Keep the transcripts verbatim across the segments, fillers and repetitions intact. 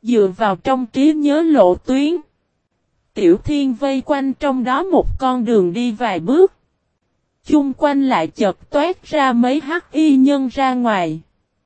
Dựa vào trong trí nhớ lộ tuyến. Tiểu Thiên vây quanh trong đó một con đường đi vài bước. Chung quanh lại chợt toát ra mấy hắc y nhân ra ngoài.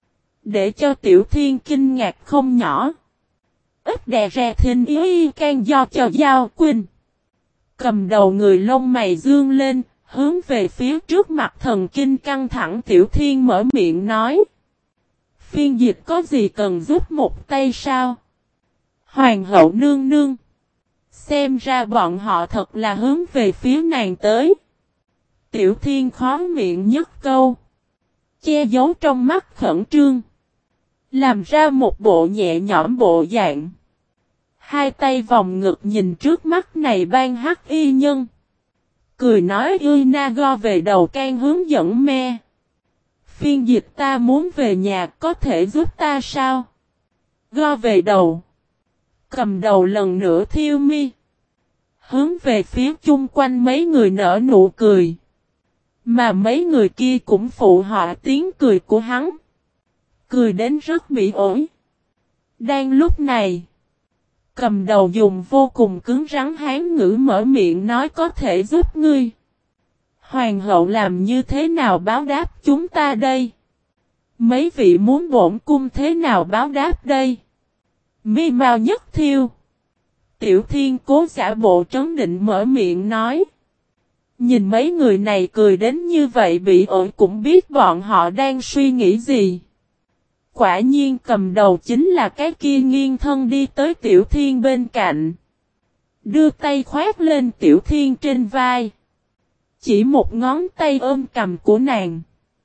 Để cho Tiểu Thiên kinh ngạc không nhỏ. Ít đè ra thinh y can do cho Giao Quỳnh. Cầm đầu người lông mày dương lên, hướng về phía trước mặt thần kinh căng thẳng. Tiểu Thiên mở miệng nói. Phiên dịch có gì cần giúp một tay sao? Hoàng hậu nương nương. Xem ra bọn họ thật là hướng về phía nàng tới. Tiểu Thiên khó miệng nhất câu. Che giấu trong mắt khẩn trương. Làm ra một bộ nhẹ nhõm bộ dạng. Hai tay vòng ngực nhìn trước mắt này ban hắc y nhân. Cười nói ươi na go về đầu can hướng dẫn me. Phiên dịch ta muốn về nhà có thể giúp ta sao? Go về đầu. Cầm đầu lần nữa thiêu mi. Hướng về phía chung quanh mấy người nở nụ cười. Mà mấy người kia cũng phụ họa tiếng cười của hắn. Cười đến rất bị ổi. Đang lúc này. Cầm đầu dùng vô cùng cứng rắn hán ngữ mở miệng nói có thể giúp ngươi. Hoàng hậu làm như thế nào báo đáp chúng ta đây? Mấy vị muốn bổn cung thế nào báo đáp đây? Mi mau nhất thiêu. Tiểu Thiên cố giả bộ trấn định mở miệng nói. Nhìn mấy người này cười đến như vậy bị ổi cũng biết bọn họ đang suy nghĩ gì. Quả nhiên cầm đầu chính là cái kia nghiêng thân đi tới Tiểu Thiên bên cạnh. Đưa tay khoát lên Tiểu Thiên trên vai. Chỉ một ngón tay ôm cầm của nàng.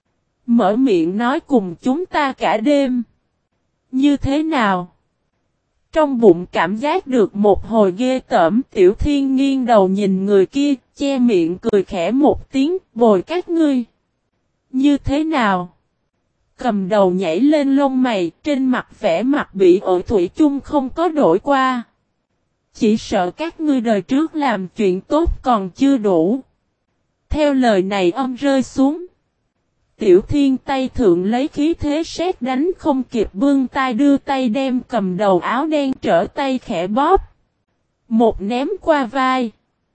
Mở miệng nói cùng chúng ta cả đêm. Như thế nào? Trong bụng cảm giác được một hồi ghê tởm. Tiểu Thiên nghiêng đầu nhìn người kia, che miệng cười khẽ một tiếng, bồi các ngươi. Như thế nào? Cầm đầu nhảy lên lông mày, trên mặt vẻ mặt bị ổi thủy chung không có đổi qua. Chỉ sợ các ngươi đời trước làm chuyện tốt còn chưa đủ. Theo lời này âm rơi xuống. Tiểu Thiên tay thượng lấy khí thế sét đánh không kịp bưng tay đưa tay đem cầm đầu áo đen trở tay khẽ bóp. Một ném qua vai.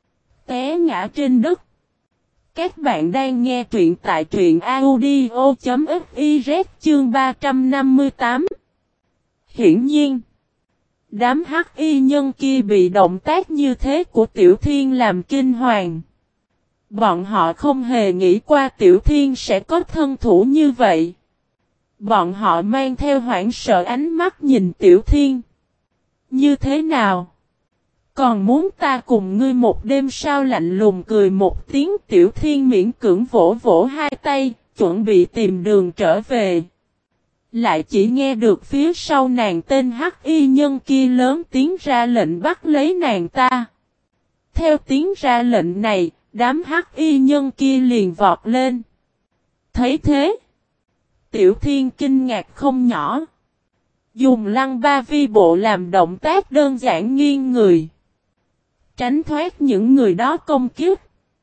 Té ngã trên đất. Các bạn đang nghe truyện tại truyện audio.fiz chương ba trăm năm mươi tám. Hiển nhiên. Đám hắc y nhân kia bị động tác như thế của Tiểu Thiên làm kinh hoàng. Bọn họ không hề nghĩ qua Tiểu Thiên sẽ có thân thủ như vậy. Bọn họ mang theo hoảng sợ ánh mắt nhìn Tiểu Thiên. Như thế nào? Còn muốn ta cùng ngươi một đêm sao? Lạnh lùng cười một tiếng. Tiểu Thiên miễn cưỡng vỗ vỗ hai tay, chuẩn bị tìm đường trở về. Lại chỉ nghe được phía sau nàng tên hắc y nhân kia lớn tiếng ra lệnh bắt lấy nàng ta. Theo tiếng ra lệnh này, đám hắc y nhân kia liền vọt lên. Thấy thế, Tiểu Thiên kinh ngạc không nhỏ. Dùng lăng ba vi bộ làm động tác đơn giản nghiêng người. Tránh thoát những người đó công kiếp.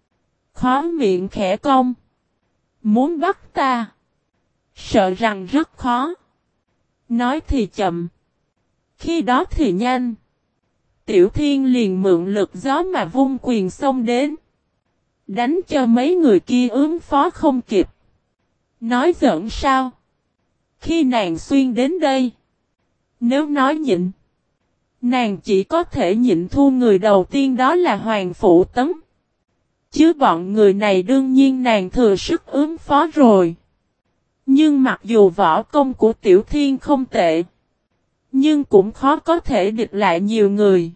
Khó miệng khẽ cong. Muốn bắt ta. Sợ rằng rất khó. Nói thì chậm. Khi đó thì nhanh. Tiểu Thiên liền mượn lực gió mà vung quyền xông đến. Đánh cho mấy người kia ứng phó không kịp. Nói giỡn sao? Khi nàng xuyên đến đây. Nếu nói nhịn. Nàng chỉ có thể nhịn thu người đầu tiên đó là Hoàng Phụ Tấn. Chứ bọn người này đương nhiên nàng thừa sức ứng phó rồi. Nhưng mặc dù võ công của Tiểu Thiên không tệ. Nhưng cũng khó có thể địch lại nhiều người.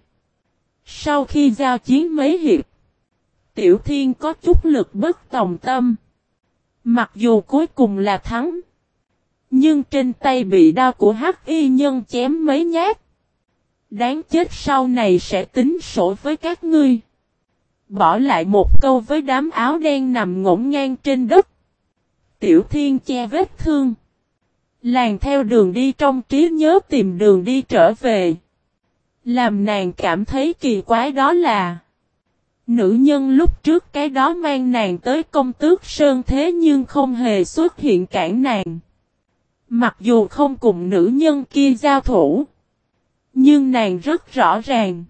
Sau khi giao chiến mấy hiệp. Tiểu Thiên có chút lực bất tòng tâm. Mặc dù cuối cùng là thắng. Nhưng trên tay bị đao của hắc y nhân chém mấy nhát. Đáng chết sau này sẽ tính sổ với các ngươi. Bỏ lại một câu với đám áo đen nằm ngổn ngang trên đất. Tiểu Thiên che vết thương. Làng theo đường đi trong trí nhớ tìm đường đi trở về. Làm nàng cảm thấy kỳ quái đó là. Nữ nhân lúc trước cái đó mang nàng tới Công Tước Sơn thế nhưng không hề xuất hiện cản nàng. Mặc dù không cùng nữ nhân kia giao thủ. Nhưng nàng rất rõ ràng.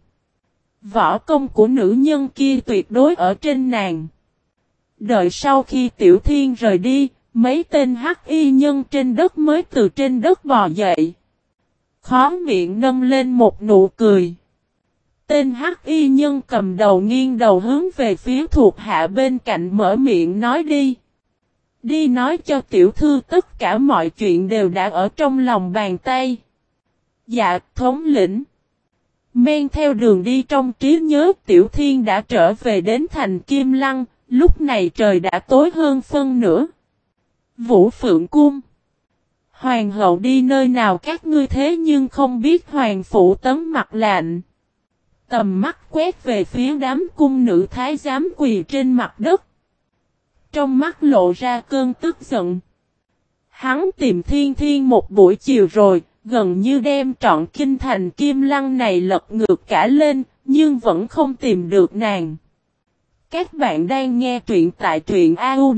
Võ công của nữ nhân kia tuyệt đối ở trên nàng. Đợi sau khi Tiểu Thiên rời đi, mấy tên hắc y nhân trên đất mới từ trên đất bò dậy. Khó miệng nâng lên một nụ cười. Tên hắc y nhân cầm đầu nghiêng đầu hướng về phía thuộc hạ bên cạnh mở miệng nói đi. Đi nói cho tiểu thư tất cả mọi chuyện đều đã ở trong lòng bàn tay. Dạ, thống lĩnh. Men theo đường đi trong trí nhớ Tiểu Thiên đã trở về đến thành Kim Lăng, lúc này trời đã tối hơn phân nửa. Vũ Phượng Cung. Hoàng hậu đi nơi nào các ngươi thế nhưng không biết Hoàng Phụ Tấn mặt lạnh. Tầm mắt quét về phía đám cung nữ thái giám quỳ trên mặt đất. Trong mắt lộ ra cơn tức giận. Hắn tìm Thiên Thiên một buổi chiều rồi, gần như đem trọn kinh thành Kim Lăng này lật ngược cả lên, nhưng vẫn không tìm được nàng. Các bạn đang nghe truyện tại truyện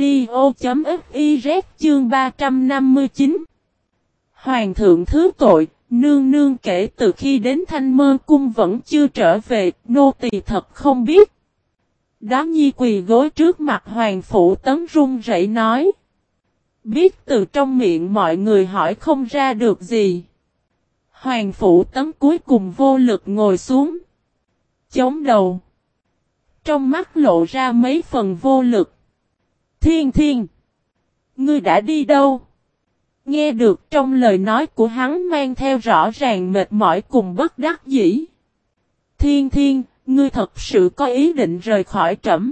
audio.fiz chương ba trăm năm mươi chín. Hoàng thượng thứ tội, nương nương kể từ khi đến Thanh Mơ Cung vẫn chưa trở về, nô tỳ thật không biết. Đó Nhi quỳ gối trước mặt Hoàng Phụ Tấn run rẩy nói. Biết từ trong miệng mọi người hỏi không ra được gì. Hoàng Phụ Tấn cuối cùng vô lực ngồi xuống. Chống đầu. Trong mắt lộ ra mấy phần vô lực. Thiên Thiên. Ngươi đã đi đâu? Nghe được trong lời nói của hắn mang theo rõ ràng mệt mỏi cùng bất đắc dĩ. Thiên Thiên, ngươi thật sự có ý định rời khỏi trẫm.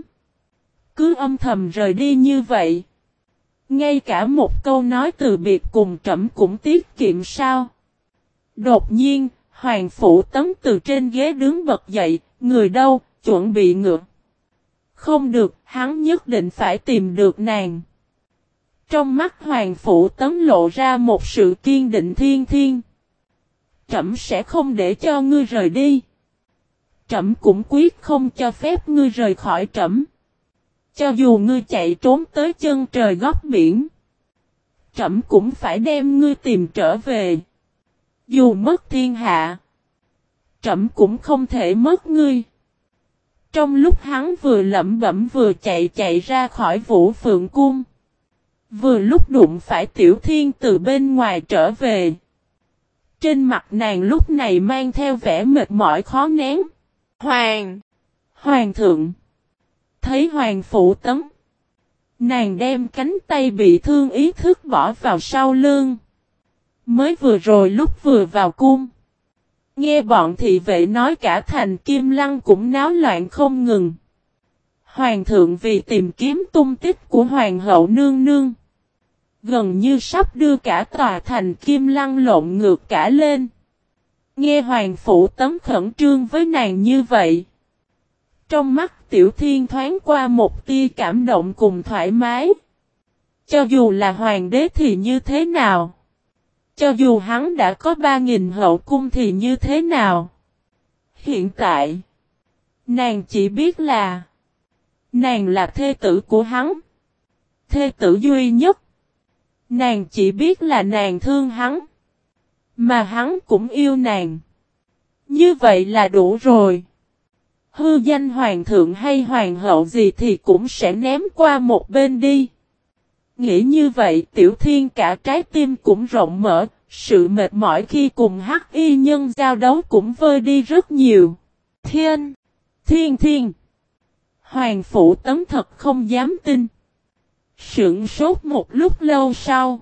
Cứ âm thầm rời đi như vậy. Ngay cả một câu nói từ biệt cùng trẫm cũng tiết kiệm sao? Đột nhiên, Hoàng Phụ Tấn từ trên ghế đứng bật dậy, người đâu, chuẩn bị ngựa. Không được, hắn nhất định phải tìm được nàng. Trong mắt Hoàng Phụ Tấn lộ ra một sự kiên định. Thiên Thiên. Trẫm sẽ không để cho ngươi rời đi. Trẫm cũng quyết không cho phép ngươi rời khỏi trẫm. Cho dù ngươi chạy trốn tới chân trời góc biển. Trẫm cũng phải đem ngươi tìm trở về. Dù mất thiên hạ. Trẫm cũng không thể mất ngươi. Trong lúc hắn vừa lẩm bẩm vừa chạy chạy ra khỏi Vũ Phượng Cung. Vừa lúc đụng phải Tiểu Thiên từ bên ngoài trở về. Trên mặt nàng lúc này mang theo vẻ mệt mỏi khó nén. Hoàng! Hoàng thượng! Thấy Hoàng Phụ Tấn. Nàng đem cánh tay bị thương ý thức bỏ vào sau lưng. Mới vừa rồi lúc vừa vào cung. Nghe bọn thị vệ nói cả thành Kim Lăng cũng náo loạn không ngừng. Hoàng thượng vì tìm kiếm tung tích của Hoàng hậu nương nương. Gần như sắp đưa cả tòa thành Kim Lăng lộn ngược cả lên. Nghe Hoàng Phụ Tấn khẩn trương với nàng như vậy. Trong mắt Tiểu Thiên thoáng qua một tia cảm động cùng thoải mái. Cho dù là hoàng đế thì như thế nào? Cho dù hắn đã có ba nghìn hậu cung thì như thế nào? Hiện tại, nàng chỉ biết là nàng là thê tử của hắn. Thê tử duy nhất. Nàng chỉ biết là nàng thương hắn. Mà hắn cũng yêu nàng. Như vậy là đủ rồi. Hư danh hoàng thượng hay hoàng hậu gì thì cũng sẽ ném qua một bên đi. Nghĩ như vậy Tiểu Thiên cả trái tim cũng rộng mở. Sự mệt mỏi khi cùng hắc y nhân giao đấu cũng vơi đi rất nhiều. Thiên! Thiên Thiên! Hoàng Phụ Tấn thật không dám tin. Sững sốt một lúc lâu sau.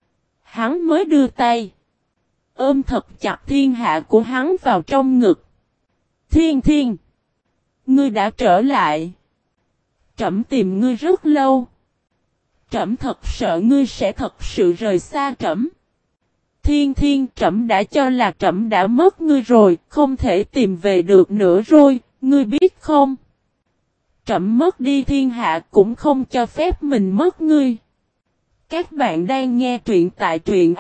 Hắn mới đưa tay. Ôm thật chặt thiên hạ của hắn vào trong ngực. Thiên Thiên! Ngươi đã trở lại. Trẫm tìm ngươi rất lâu. Trẫm thật sợ ngươi sẽ thật sự rời xa trẫm. Thiên Thiên, trẫm đã cho là trẫm đã mất ngươi rồi, không thể tìm về được nữa rồi, ngươi biết không? Trẫm mất đi thiên hạ cũng không cho phép mình mất ngươi. Các bạn đang nghe truyện tại truyện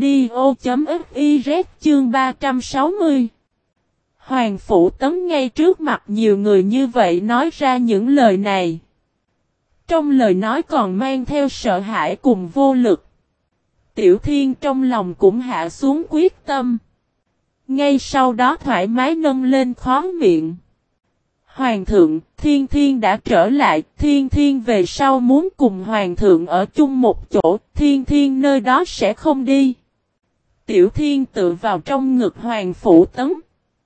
audio.fiz chương ba trăm sáu mươi. Hoàng Phụ Tấn ngay trước mặt nhiều người như vậy nói ra những lời này. Trong lời nói còn mang theo sợ hãi cùng vô lực. Tiểu Thiên trong lòng cũng hạ xuống quyết tâm. Ngay sau đó thoải mái nâng lên khóe miệng. Hoàng thượng, Thiên Thiên đã trở lại, Thiên Thiên về sau muốn cùng Hoàng thượng ở chung một chỗ, Thiên Thiên nơi đó sẽ không đi. Tiểu Thiên tự vào trong ngực Hoàng Phủ Tấn.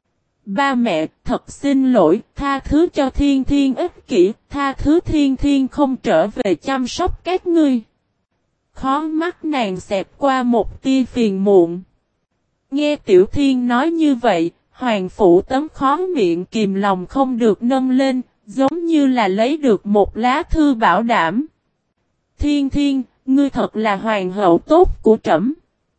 Ba mẹ, thật xin lỗi, tha thứ cho Thiên Thiên ích kỷ, tha thứ Thiên Thiên không trở về chăm sóc các ngươi. Khó mắt nàng xẹp qua một tia phiền muộn. Nghe Tiểu Thiên nói như vậy, Hoàng Phủ Tấn khó miệng kìm lòng không được nâng lên, giống như là lấy được một lá thư bảo đảm. Thiên Thiên, ngươi thật là hoàng hậu tốt của trẫm.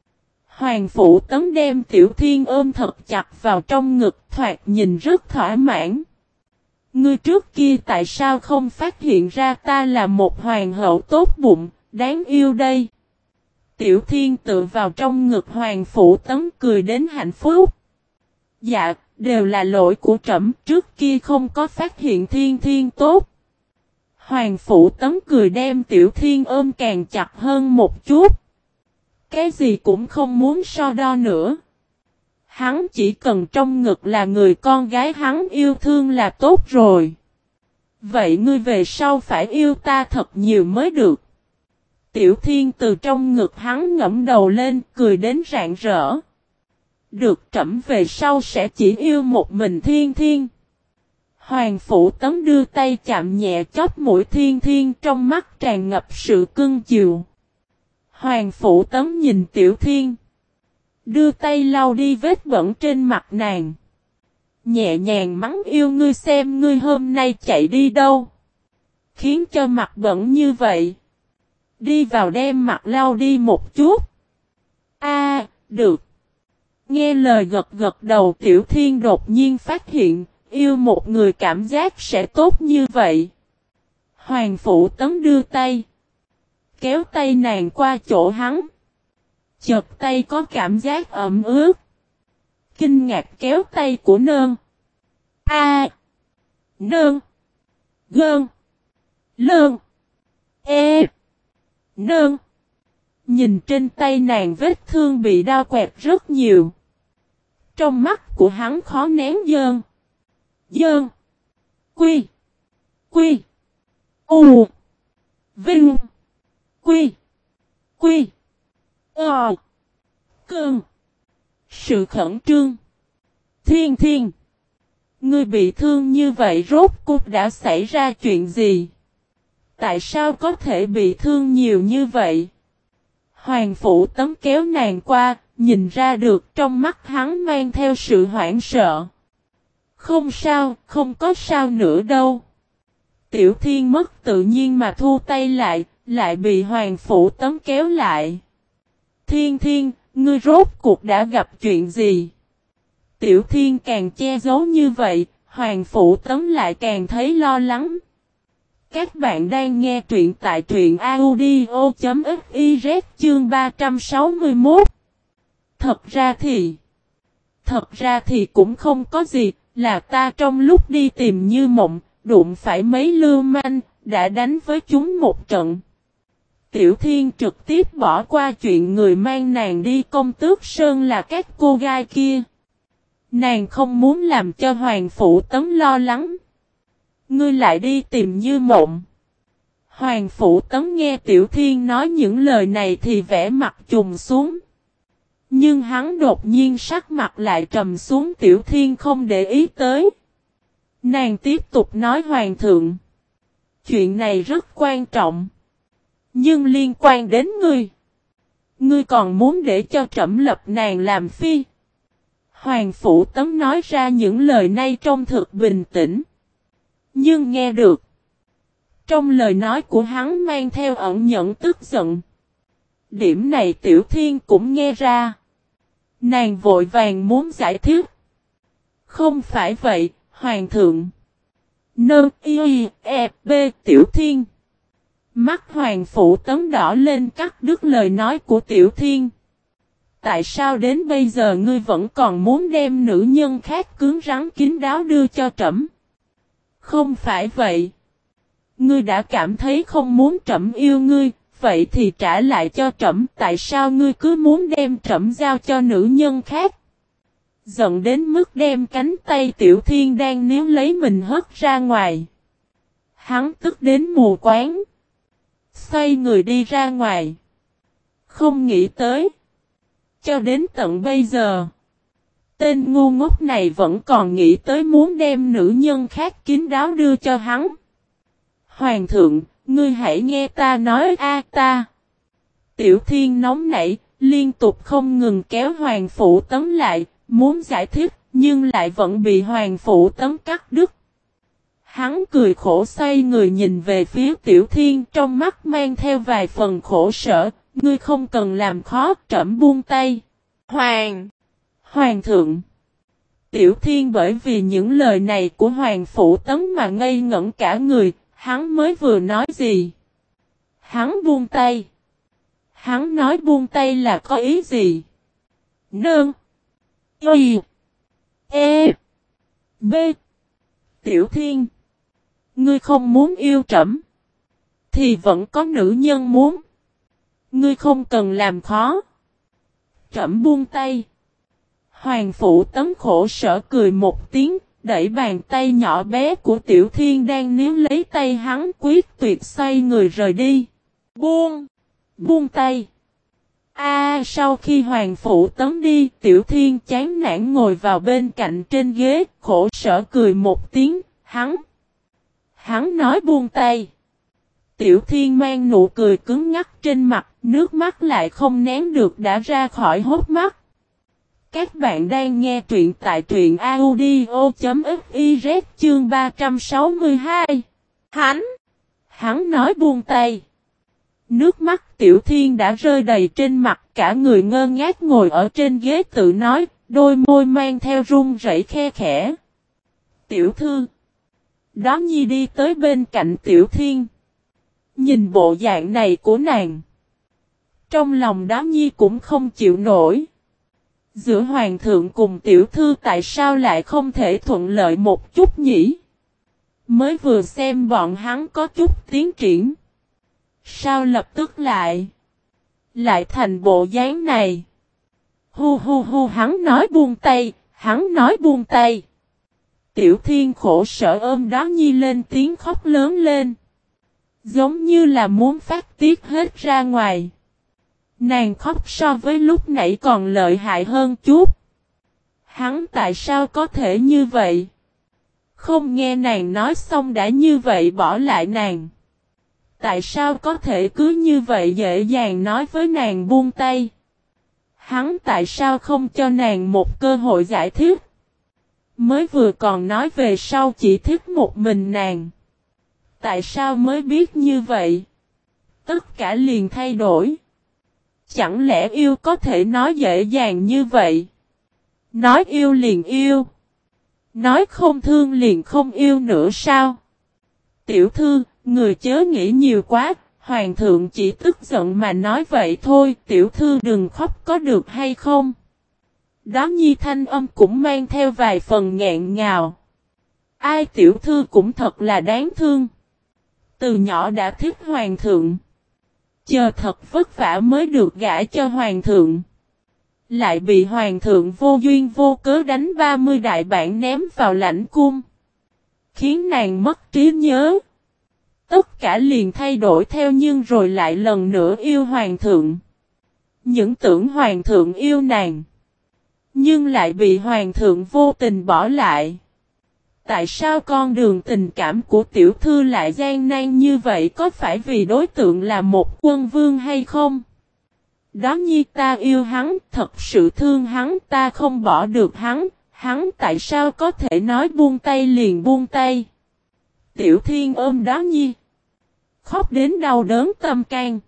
Hoàng Phủ Tấn đem Tiểu Thiên ôm thật chặt vào trong ngực, thoạt nhìn rất thỏa mãn. Ngươi trước kia tại sao không phát hiện ra ta là một hoàng hậu tốt bụng, đáng yêu đây. Tiểu Thiên tự vào trong ngực Hoàng Phủ Tấn cười đến hạnh phúc. Dạ, đều là lỗi của trẫm, trước kia không có phát hiện Thiên Thiên tốt. Hoàng Phủ Tấn cười đem Tiểu Thiên ôm càng chặt hơn một chút. Cái gì cũng không muốn so đo nữa. Hắn chỉ cần trong ngực là người con gái hắn yêu thương là tốt rồi. Vậy ngươi về sau phải yêu ta thật nhiều mới được. Tiểu Thiên từ trong ngực hắn ngẫm đầu lên cười đến rạng rỡ. Được, trẫm về sau sẽ chỉ yêu một mình Thiên Thiên. Hoàng Phủ Tấn đưa tay chạm nhẹ chóp mũi Thiên Thiên, trong mắt tràn ngập sự cưng chiều. Hoàng Phủ Tấn nhìn Tiểu Thiên, đưa tay lau đi vết bẩn trên mặt nàng. Nhẹ nhàng mắng, yêu ngươi xem ngươi hôm nay chạy đi đâu, khiến cho mặt bẩn như vậy. Đi vào đem mặt lau đi một chút. A, à, được. Nghe lời gật gật đầu, Tiểu Thiên đột nhiên phát hiện, yêu một người cảm giác sẽ tốt như vậy. Hoàng Phủ Tấn đưa tay, kéo tay nàng qua chỗ hắn. Chợt tay có cảm giác ẩm ướt. Kinh ngạc kéo tay của nơn. A. À, nơn. Gơn. Lơn. E. Nơn. Nhìn trên tay nàng vết thương bị đao quẹt rất nhiều. Trong mắt của hắn khó nén dơn. Dơn. Quy. Quy. U. Vinh. Quy. Quy. Ờ. Cơn. Sự khẩn trương. Thiên Thiên. Ngươi bị thương như vậy rốt cuộc đã xảy ra chuyện gì? Tại sao có thể bị thương nhiều như vậy? Hoàng Phủ Tấn kéo nàng qua, nhìn ra được trong mắt hắn mang theo sự hoảng sợ. Không sao, không có sao nữa đâu. Tiểu Thiên mất tự nhiên mà thu tay lại, lại bị Hoàng Phủ Tấn kéo lại. Thiên Thiên, ngươi rốt cuộc đã gặp chuyện gì? Tiểu Thiên càng che giấu như vậy, Hoàng Phủ Tấn lại càng thấy lo lắng. Các bạn đang nghe truyện tại truyện audio.fiz chương ba trăm sáu mươi mốt. Thật ra thì... Thật ra thì cũng không có gì, là ta trong lúc đi tìm Như Mộng, đụng phải mấy lưu manh, đã đánh với chúng một trận. Tiểu Thiên trực tiếp bỏ qua chuyện người mang nàng đi Công Tước Sơn là các cô gái kia. Nàng không muốn làm cho Hoàng Phủ Tấn lo lắng. Ngươi lại đi tìm Như Mộng. Hoàng Phủ Tấn nghe Tiểu Thiên nói những lời này thì vẻ mặt trùng xuống. Nhưng hắn đột nhiên sắc mặt lại trầm xuống, Tiểu Thiên không để ý tới. Nàng tiếp tục nói, Hoàng thượng, chuyện này rất quan trọng, nhưng liên quan đến ngươi. Ngươi còn muốn để cho trẫm lập nàng làm phi. Hoàng Phủ Tấn nói ra những lời này trông thực bình tĩnh. Nhưng nghe được, trong lời nói của hắn mang theo ẩn nhẫn tức giận. Điểm này Tiểu Thiên cũng nghe ra. Nàng vội vàng muốn giải thích. Không phải vậy, Hoàng thượng. Nơ y e b Tiểu Thiên. Mắt Hoàng Phủ Tấn đỏ lên cắt đứt lời nói của Tiểu Thiên. Tại sao đến bây giờ ngươi vẫn còn muốn đem nữ nhân khác cứng rắn kín đáo đưa cho trẫm? Không phải vậy. Ngươi đã cảm thấy không muốn trẫm yêu ngươi, vậy thì trả lại cho trẫm. Tại sao ngươi cứ muốn đem trẫm giao cho nữ nhân khác? Giận đến mức đem cánh tay Tiểu Thiên đang níu lấy mình hất ra ngoài. Hắn tức đến mù quáng. Xoay người đi ra ngoài. Không nghĩ tới. Cho đến tận bây giờ. Tên ngu ngốc này vẫn còn nghĩ tới muốn đem nữ nhân khác kín đáo đưa cho hắn. Hoàng thượng, ngươi hãy nghe ta nói a ta. Tiểu Thiên nóng nảy, liên tục không ngừng kéo Hoàng Phụ Tấn lại, muốn giải thích, nhưng lại vẫn bị Hoàng Phụ Tấn cắt đứt. Hắn cười khổ xoay người nhìn về phía Tiểu Thiên, trong mắt mang theo vài phần khổ sở, ngươi không cần làm khó, trẫm buông tay. Hoàng! Hoàng thượng! Tiểu Thiên bởi vì những lời này của Hoàng Phụ Tấn mà ngây ngẩn cả người, hắn mới vừa nói gì? Hắn buông tay. Hắn nói buông tay là có ý gì? Nương! Y! E! B! Tiểu Thiên! Ngươi không muốn yêu trẫm, thì vẫn có nữ nhân muốn. Ngươi không cần làm khó. Trẫm buông tay. Hoàng Phụ Tấn khổ sở cười một tiếng, đẩy bàn tay nhỏ bé của Tiểu Thiên đang níu lấy tay hắn quyết tuyệt xoay người rời đi. Buông! Buông tay! A à, sau khi Hoàng Phụ Tấn đi, Tiểu Thiên chán nản ngồi vào bên cạnh trên ghế, khổ sở cười một tiếng, hắn. Hắn nói buông tay. Tiểu Thiên mang nụ cười cứng ngắc trên mặt, nước mắt lại không nén được đã ra khỏi hốc mắt. Các bạn đang nghe truyện tại truyện audio.fiz chương ba trăm sáu mươi hai. Hắn! Hắn nói buông tay. Nước mắt Tiểu Thiên đã rơi đầy trên mặt, cả người ngơ ngác ngồi ở trên ghế tự nói, đôi môi mang theo run rẩy khe khẽ. Tiểu thư! Đó Nhi đi tới bên cạnh Tiểu Thiên. Nhìn bộ dạng này của nàng. Trong lòng Đó Nhi cũng không chịu nổi. Giữa Hoàng thượng cùng Tiểu thư tại sao lại không thể thuận lợi một chút nhỉ? Mới vừa xem bọn hắn có chút tiến triển. Sao lập tức lại? Lại thành bộ dáng này. Hu hu hu hắn nói buông tay, hắn nói buông tay. Tiểu Thiên khổ sở ôm Đó Nhi lên tiếng khóc lớn lên. Giống như là muốn phát tiết hết ra ngoài. Nàng khóc so với lúc nãy còn lợi hại hơn chút. Hắn tại sao có thể như vậy? Không nghe nàng nói xong đã như vậy bỏ lại nàng. Tại sao có thể cứ như vậy dễ dàng nói với nàng buông tay? Hắn tại sao không cho nàng một cơ hội giải thích? Mới vừa còn nói về sau chỉ thích một mình nàng. Tại sao mới biết như vậy? Tất cả liền thay đổi. Chẳng lẽ yêu có thể nói dễ dàng như vậy? Nói yêu liền yêu. Nói không thương liền không yêu nữa sao? Tiểu thư, người chớ nghĩ nhiều quá, Hoàng thượng chỉ tức giận mà nói vậy thôi, tiểu thư đừng khóc có được hay không? Đó Nhi thanh âm cũng mang theo vài phần nghẹn ngào. Ai tiểu thư cũng thật là đáng thương. Từ nhỏ đã thích Hoàng thượng. Chờ thật vất vả mới được gả cho Hoàng thượng. Lại bị Hoàng thượng vô duyên vô cớ đánh ba mươi đại bản ném vào lãnh cung. Khiến nàng mất trí nhớ. Tất cả liền thay đổi theo nhưng rồi lại lần nữa yêu Hoàng thượng. Những tưởng Hoàng thượng yêu nàng. Nhưng lại bị Hoàng thượng vô tình bỏ lại. Tại sao con đường tình cảm của tiểu thư lại gian nan như vậy, có phải vì đối tượng là một quân vương hay không? Đó Nhi ta yêu hắn, thật sự thương hắn, ta không bỏ được hắn, hắn tại sao có thể nói buông tay liền buông tay? Tiểu Thiên ôm Đó Nhi. Khóc đến đau đớn tâm can.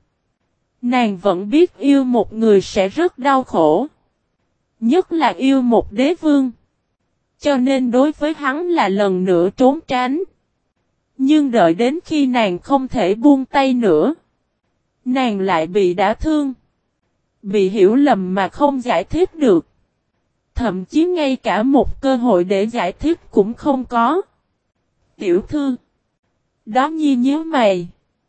Nàng vẫn biết yêu một người sẽ rất đau khổ. Nhất là yêu một đế vương. Cho nên đối với hắn là lần nữa trốn tránh. Nhưng đợi đến khi nàng không thể buông tay nữa. Nàng lại bị đả thương. Bị hiểu lầm mà không giải thích được. Thậm chí ngay cả một cơ hội để giải thích cũng không có. Tiểu thư. Đó Nhi nhớ mày.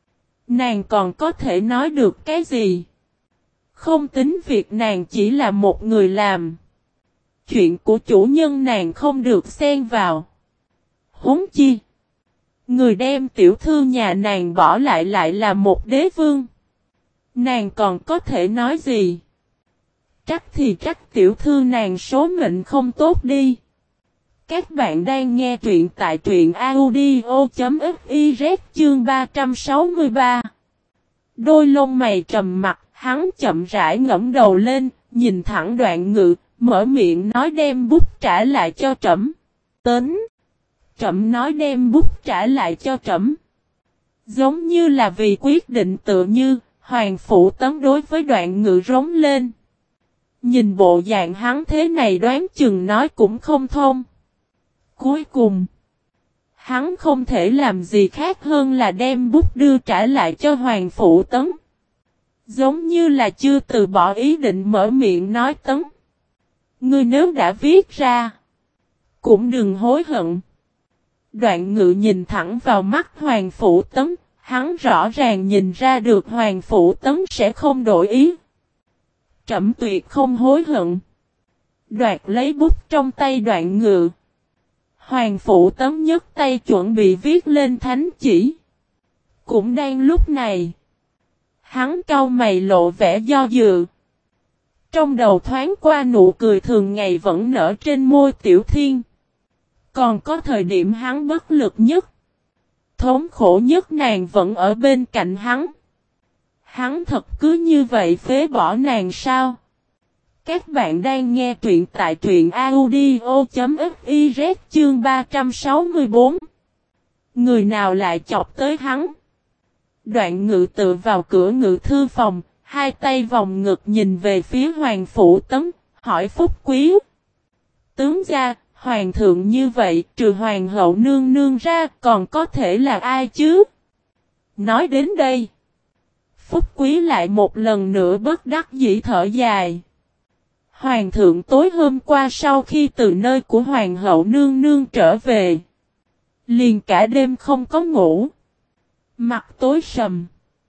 Nàng còn có thể nói được cái gì? Không tính việc nàng chỉ là một người làm. chuyện của chủ nhân nàng không được xen vào. Huống chi, người đem tiểu thư nhà nàng bỏ lại lại là một đế vương. Nàng còn có thể nói gì? Trách thì trách tiểu thư nàng số mệnh không tốt đi. Các bạn đang nghe truyện tại truyện audio.fiz chương ba trăm sáu mươi ba. Đôi lông mày trầm mặt, hắn chậm rãi ngẫm đầu lên, nhìn thẳng Đoạn Ngự, mở miệng nói đem bút trả lại cho trẫm. Tính. Trẫm nói đem bút trả lại cho trẫm. Giống như là vì quyết định tự như, Hoàng Phủ Tấn đối với Đoạn Ngự rống lên. Nhìn bộ dạng hắn thế này đoán chừng nói cũng không thông. Cuối cùng, hắn không thể làm gì khác hơn là đem bút đưa trả lại cho Hoàng Phủ Tấn. Giống như là chưa từ bỏ ý định mở miệng nói Tấn. Ngươi nếu đã viết ra, cũng đừng hối hận. Đoạn Ngự nhìn thẳng vào mắt Hoàng Phủ Tấn, hắn rõ ràng nhìn ra được Hoàng Phủ Tấn sẽ không đổi ý. Trẫm tuyệt không hối hận. Đoạt lấy bút trong tay Đoạn Ngự. Hoàng Phủ Tấn nhấc tay chuẩn bị viết lên thánh chỉ. Cũng đang lúc này, hắn cau mày lộ vẻ do dự. Trong đầu thoáng qua nụ cười thường ngày vẫn nở trên môi Tiểu Thiên. Còn có thời điểm hắn bất lực nhất, thống khổ nhất nàng vẫn ở bên cạnh hắn. Hắn thật cứ như vậy phế bỏ nàng sao? Các bạn đang nghe truyện tại truyện audio.fiz chương ba trăm sáu mươi bốn. Người nào lại chọc tới hắn? Đoạn Ngự tự vào cửa ngự thư phòng, hai tay vòng ngực nhìn về phía Hoàng Phủ Tấn, hỏi Phúc Quý. Tướng gia, Hoàng thượng như vậy, trừ Hoàng hậu nương nương ra, còn có thể là ai chứ? Nói đến đây, Phúc Quý lại một lần nữa bất đắc dĩ thở dài. Hoàng thượng tối hôm qua sau khi từ nơi của Hoàng hậu nương nương trở về, liền cả đêm không có ngủ. Mặt tối sầm.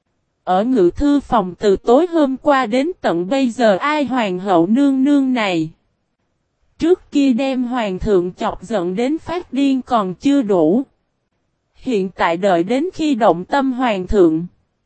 Ở ngự thư phòng từ tối hôm qua đến tận bây giờ ai Hoàng hậu nương nương này? Trước kia đem Hoàng thượng chọc giận đến phát điên còn chưa đủ. Hiện tại đợi đến khi động tâm Hoàng thượng.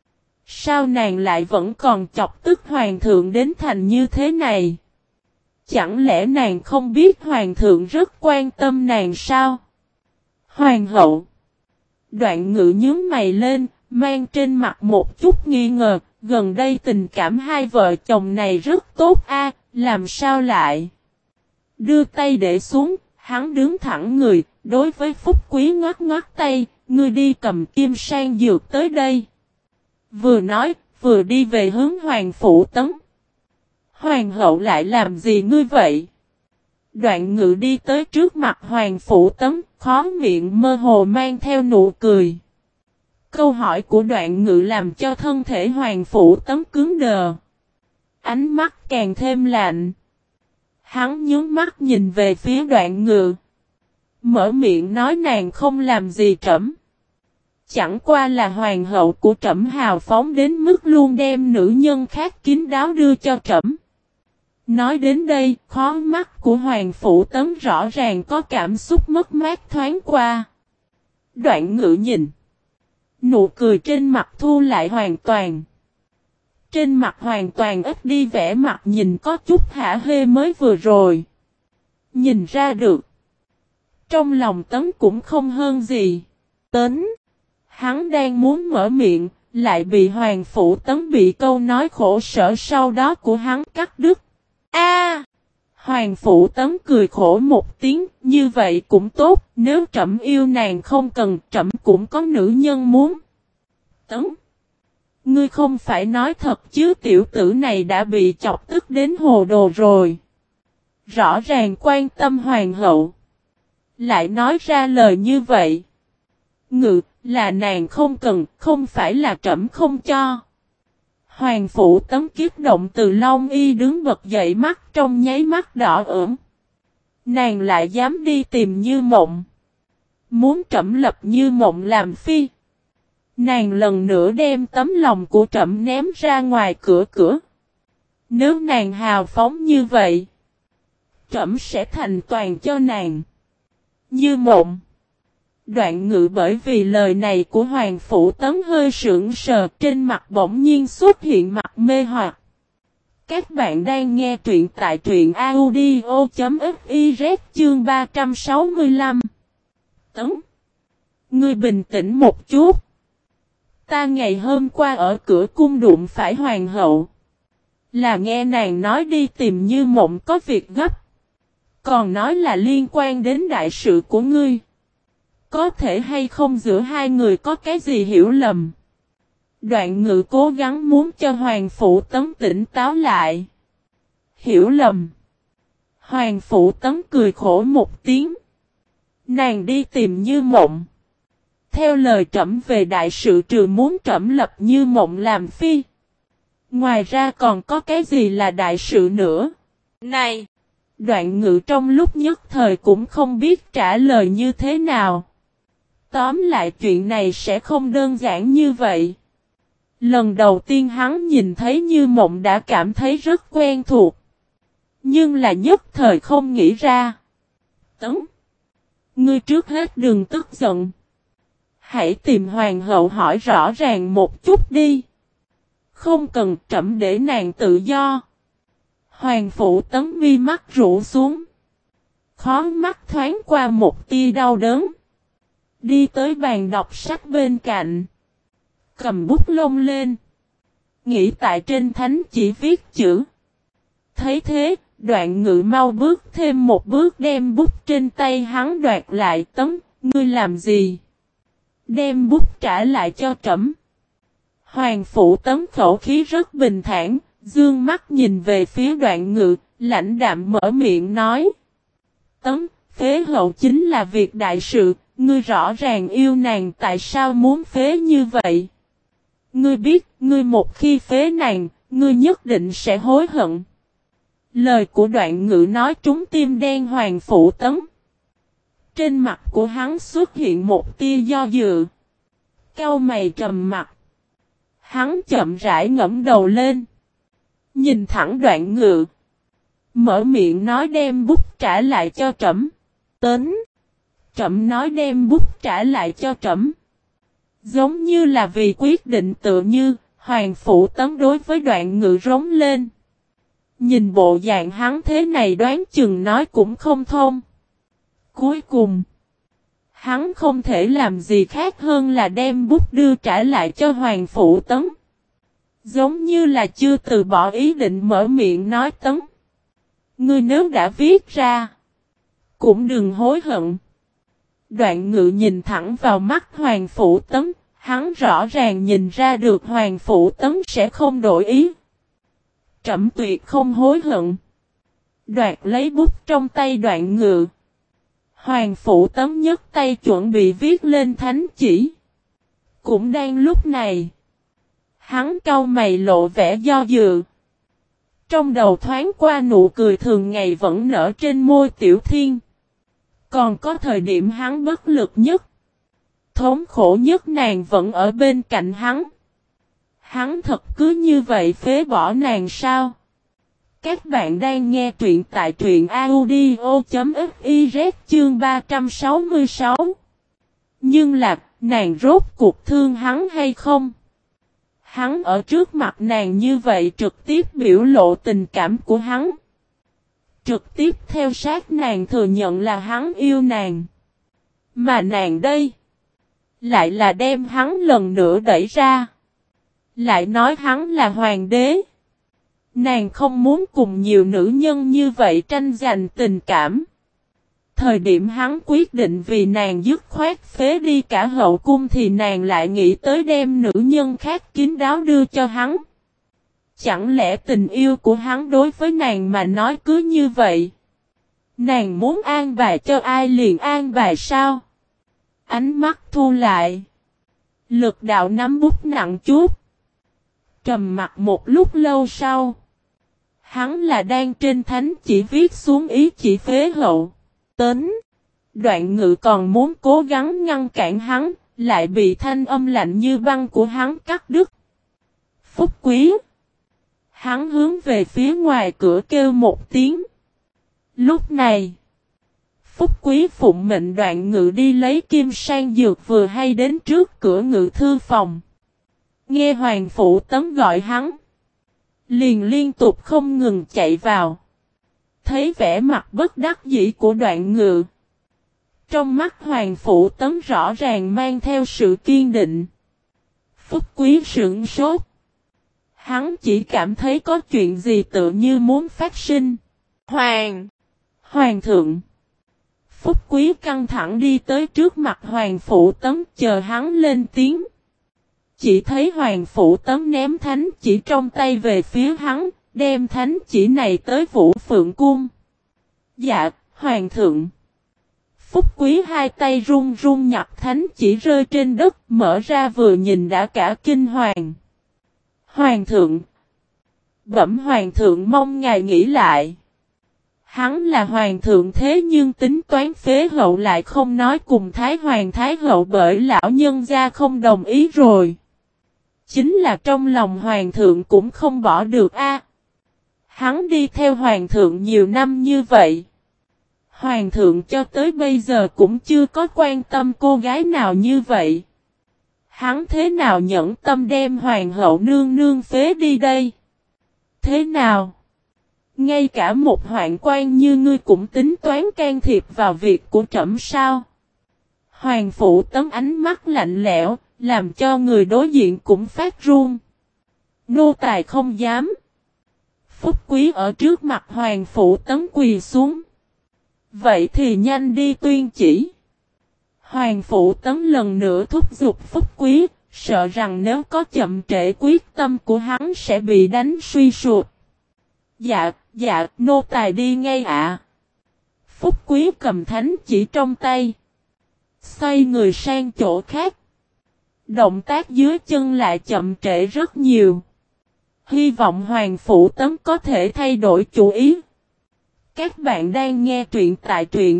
Sao nàng lại vẫn còn chọc tức Hoàng thượng đến thành như thế này? Chẳng lẽ nàng không biết Hoàng thượng rất quan tâm nàng sao? Hoàng hậu. Đoạn Ngự nhướng mày lên, mang trên mặt một chút nghi ngờ, gần đây tình cảm hai vợ chồng này rất tốt a, làm sao lại? Đưa tay để xuống, hắn đứng thẳng người, đối với Phúc Quý ngoắc ngoắc tay, ngươi đi cầm kim sang dược tới đây. Vừa nói, vừa đi về hướng Hoàng Phủ Tấn. Hoàng hậu lại làm gì ngươi vậy? Đoạn Ngự đi tới trước mặt Hoàng Phủ Tấn, khó miệng mơ hồ mang theo nụ cười. Câu hỏi của Đoạn Ngự làm cho thân thể Hoàng Phủ Tấn cứng đờ. Ánh mắt càng thêm lạnh. Hắn nhướng mắt nhìn về phía Đoạn Ngự. Mở miệng nói nàng không làm gì trẫm. Chẳng qua là hoàng hậu của trẫm hào phóng đến mức luôn đem nữ nhân khác kín đáo đưa cho trẫm. Nói đến đây, khó mắt của Hoàng Phủ Tấn rõ ràng có cảm xúc mất mát thoáng qua. Đoạn Ngự nhìn. Nụ cười trên mặt thu lại hoàn toàn. Trên mặt hoàn toàn ít đi vẻ mặt nhìn có chút hả hê mới vừa rồi. Nhìn ra được. Trong lòng Tấn cũng không hơn gì. Tấn. Hắn đang muốn mở miệng, lại bị Hoàng Phủ Tấn bị câu nói khổ sở sau đó của hắn cắt đứt. A! Hoàng Phủ Tấn cười khổ một tiếng, như vậy cũng tốt, nếu trẫm yêu nàng không cần, trẫm cũng có nữ nhân muốn. Tấn! Ngươi không phải nói thật chứ tiểu tử này đã bị chọc tức đến hồ đồ rồi. Rõ ràng quan tâm hoàng hậu. Lại nói ra lời như vậy. Ngự, là nàng không cần, không phải là trẫm không cho. Hoàng Phủ Tấn kiếp động từ Long Y đứng bật dậy mắt trong nháy mắt đỏ ửng. Nàng lại dám đi tìm Như Mộng. Muốn trẫm lập Như Mộng làm phi. Nàng lần nữa đem tấm lòng của trẫm ném ra ngoài cửa cửa. Nếu nàng hào phóng như vậy, Trẫm sẽ thành toàn cho nàng. Như mộng. Đoạn Ngự bởi vì lời này của Hoàng Phủ Tấn hơi sững sờ, trên mặt bỗng nhiên xuất hiện mặt mê hoặc. Các bạn đang nghe truyện tại truyện audio.fiz chương ba trăm sáu mươi lăm. Tấn. Ngươi bình tĩnh một chút. Ta ngày hôm qua ở cửa cung đụng phải hoàng hậu. Là nghe nàng nói đi tìm Như Mộng có việc gấp. Còn nói là liên quan đến đại sự của ngươi. Có thể hay không giữa hai người có cái gì hiểu lầm. Đoạn Ngự cố gắng muốn cho Hoàng Phủ Tấn tỉnh táo lại. Hiểu lầm. Hoàng Phủ Tấn cười khổ một tiếng. Nàng đi tìm Như Mộng. Theo lời trẫm về đại sự trừ muốn trẫm lập Như Mộng làm phi. Ngoài ra còn có cái gì là đại sự nữa? Này! Đoạn Ngự trong lúc nhất thời cũng không biết trả lời như thế nào. Tóm lại chuyện này sẽ không đơn giản như vậy. Lần đầu tiên hắn nhìn thấy Như Mộng đã cảm thấy rất quen thuộc. Nhưng là nhất thời không nghĩ ra. Tấn! Ngươi trước hết đừng tức giận. Hãy tìm hoàng hậu hỏi rõ ràng một chút đi. Không cần trẫm để nàng tự do. Hoàng Phủ Tấn mi mắt rũ xuống. Khó mắt thoáng qua một tia đau đớn. Đi tới bàn đọc sách bên cạnh. Cầm bút lông lên. Nghĩ tại trên thánh chỉ viết chữ. Thấy thế, Đoạn Ngự mau bước thêm một bước đem bút trên tay hắn đoạt lại. Tấn, ngươi làm gì? Đem bút trả lại cho trẫm. Hoàng Phủ Tấn khẩu khí rất bình thản, dương mắt nhìn về phía Đoạn Ngự, lãnh đạm mở miệng nói. Tấn, phế hậu chính là việc đại sự, ngươi rõ ràng yêu nàng tại sao muốn phế như vậy? Ngươi biết, ngươi một khi phế nàng, ngươi nhất định sẽ hối hận. Lời của Đoạn Ngự nói trúng tim đen Hoàng Phủ Tấn. Trên mặt của hắn xuất hiện một tia do dự. Cau mày trầm mặt. Hắn chậm rãi ngẫm đầu lên. Nhìn thẳng Đoạn Ngự. Mở miệng nói đem bút trả lại cho trẫm. Tấn. Trẫm nói đem bút trả lại cho trẫm. Giống như là vì quyết định tự như, Hoàng Phủ Tấn đối với Đoạn Ngự rống lên. Nhìn bộ dạng hắn thế này đoán chừng nói cũng không thông. Cuối cùng, hắn không thể làm gì khác hơn là đem bút đưa trả lại cho Hoàng Phủ Tấn. Giống như là chưa từ bỏ ý định mở miệng nói Tấn. Ngươi nếu đã viết ra, cũng đừng hối hận. Đoạn Ngự nhìn thẳng vào mắt Hoàng Phủ Tấn, hắn rõ ràng nhìn ra được Hoàng Phủ Tấn sẽ không đổi ý. Trẫm tuyệt không hối hận. Đoạt lấy bút trong tay Đoạn Ngự. Hoàng Phủ Tấn nhấc tay chuẩn bị viết lên thánh chỉ. Cũng đang lúc này, hắn cau mày lộ vẻ do dự. Trong đầu thoáng qua nụ cười thường ngày vẫn nở trên môi Tiểu Thiên. Còn có thời điểm hắn bất lực nhất, thống khổ nhất nàng vẫn ở bên cạnh hắn. Hắn thật cứ như vậy phế bỏ nàng sao? Các bạn đang nghe truyện tại truyện audio.fiz chương ba trăm sáu mươi sáu. Nhưng là, nàng rốt cuộc thương hắn hay không? Hắn ở trước mặt nàng như vậy trực tiếp biểu lộ tình cảm của hắn. Trực tiếp theo sát nàng thừa nhận là hắn yêu nàng. Mà nàng đây, lại là đem hắn lần nữa đẩy ra. Lại nói hắn là hoàng đế. Nàng không muốn cùng nhiều nữ nhân như vậy tranh giành tình cảm. Thời điểm hắn quyết định vì nàng dứt khoát phế đi cả hậu cung thì nàng lại nghĩ tới đem nữ nhân khác kín đáo đưa cho hắn. Chẳng lẽ tình yêu của hắn đối với nàng mà nói cứ như vậy? Nàng muốn an bài cho ai liền an bài sao? Ánh mắt thu lại. Lực đạo nắm bút nặng chút. Trầm mặt một lúc lâu sau. Hắn là đang trên thánh chỉ viết xuống ý chỉ phế hậu. Tấn. Đoạn Ngự còn muốn cố gắng ngăn cản hắn, lại bị thanh âm lạnh như băng của hắn cắt đứt. Phúc Quý. Hắn hướng về phía ngoài cửa kêu một tiếng. Lúc này, Phúc Quý phụng mệnh Đoạn Ngự đi lấy kim sang dược vừa hay đến trước cửa ngự thư phòng. Nghe Hoàng Phụ Tấn gọi hắn, liền liên tục không ngừng chạy vào. Thấy vẻ mặt bất đắc dĩ của Đoạn Ngự, trong mắt Hoàng Phụ Tấn rõ ràng mang theo sự kiên định. Phúc Quý sửng sốt. Hắn chỉ cảm thấy có chuyện gì tự như muốn phát sinh. Hoàng! Hoàng thượng! Phúc Quý căng thẳng đi tới trước mặt Hoàng Phụ Tấn chờ hắn lên tiếng. Chỉ thấy Hoàng Phụ Tấn ném thánh chỉ trong tay về phía hắn, đem thánh chỉ này tới Vũ Phượng Cung. Dạ, Hoàng thượng! Phúc Quý hai tay run run nhặt thánh chỉ rơi trên đất, mở ra vừa nhìn đã cả kinh hoàng. Hoàng thượng! Bẩm Hoàng thượng mong ngài nghĩ lại. Hắn là Hoàng thượng thế nhưng tính toán phế hậu lại không nói cùng Thái Hoàng Thái hậu bởi lão nhân gia không đồng ý rồi. Chính là trong lòng Hoàng thượng cũng không bỏ được a. Hắn đi theo Hoàng thượng nhiều năm như vậy. Hoàng thượng cho tới bây giờ cũng chưa có quan tâm cô gái nào như vậy. Hắn thế nào nhẫn tâm đem Hoàng hậu nương nương phế đi đây? Thế nào? Ngay cả một hoạn quan như ngươi cũng tính toán can thiệp vào việc của trẫm sao? Hoàng Phụ Tấn ánh mắt lạnh lẽo, làm cho người đối diện cũng phát run. Nô tài không dám. Phúc Quý ở trước mặt Hoàng Phụ Tấn quỳ xuống. Vậy thì nhanh đi tuyên chỉ. Hoàng Phụ Tấn lần nữa thúc giục Phúc Quý, sợ rằng nếu có chậm trễ quyết tâm của hắn sẽ bị đánh suy sụp. Dạ, dạ, nô tài đi ngay ạ. Phúc Quý cầm thánh chỉ trong tay. Xoay người sang chỗ khác. Động tác dưới chân lại chậm trễ rất nhiều. Hy vọng Hoàng Phụ Tấn có thể thay đổi chủ ý. Các bạn đang nghe truyện tại truyện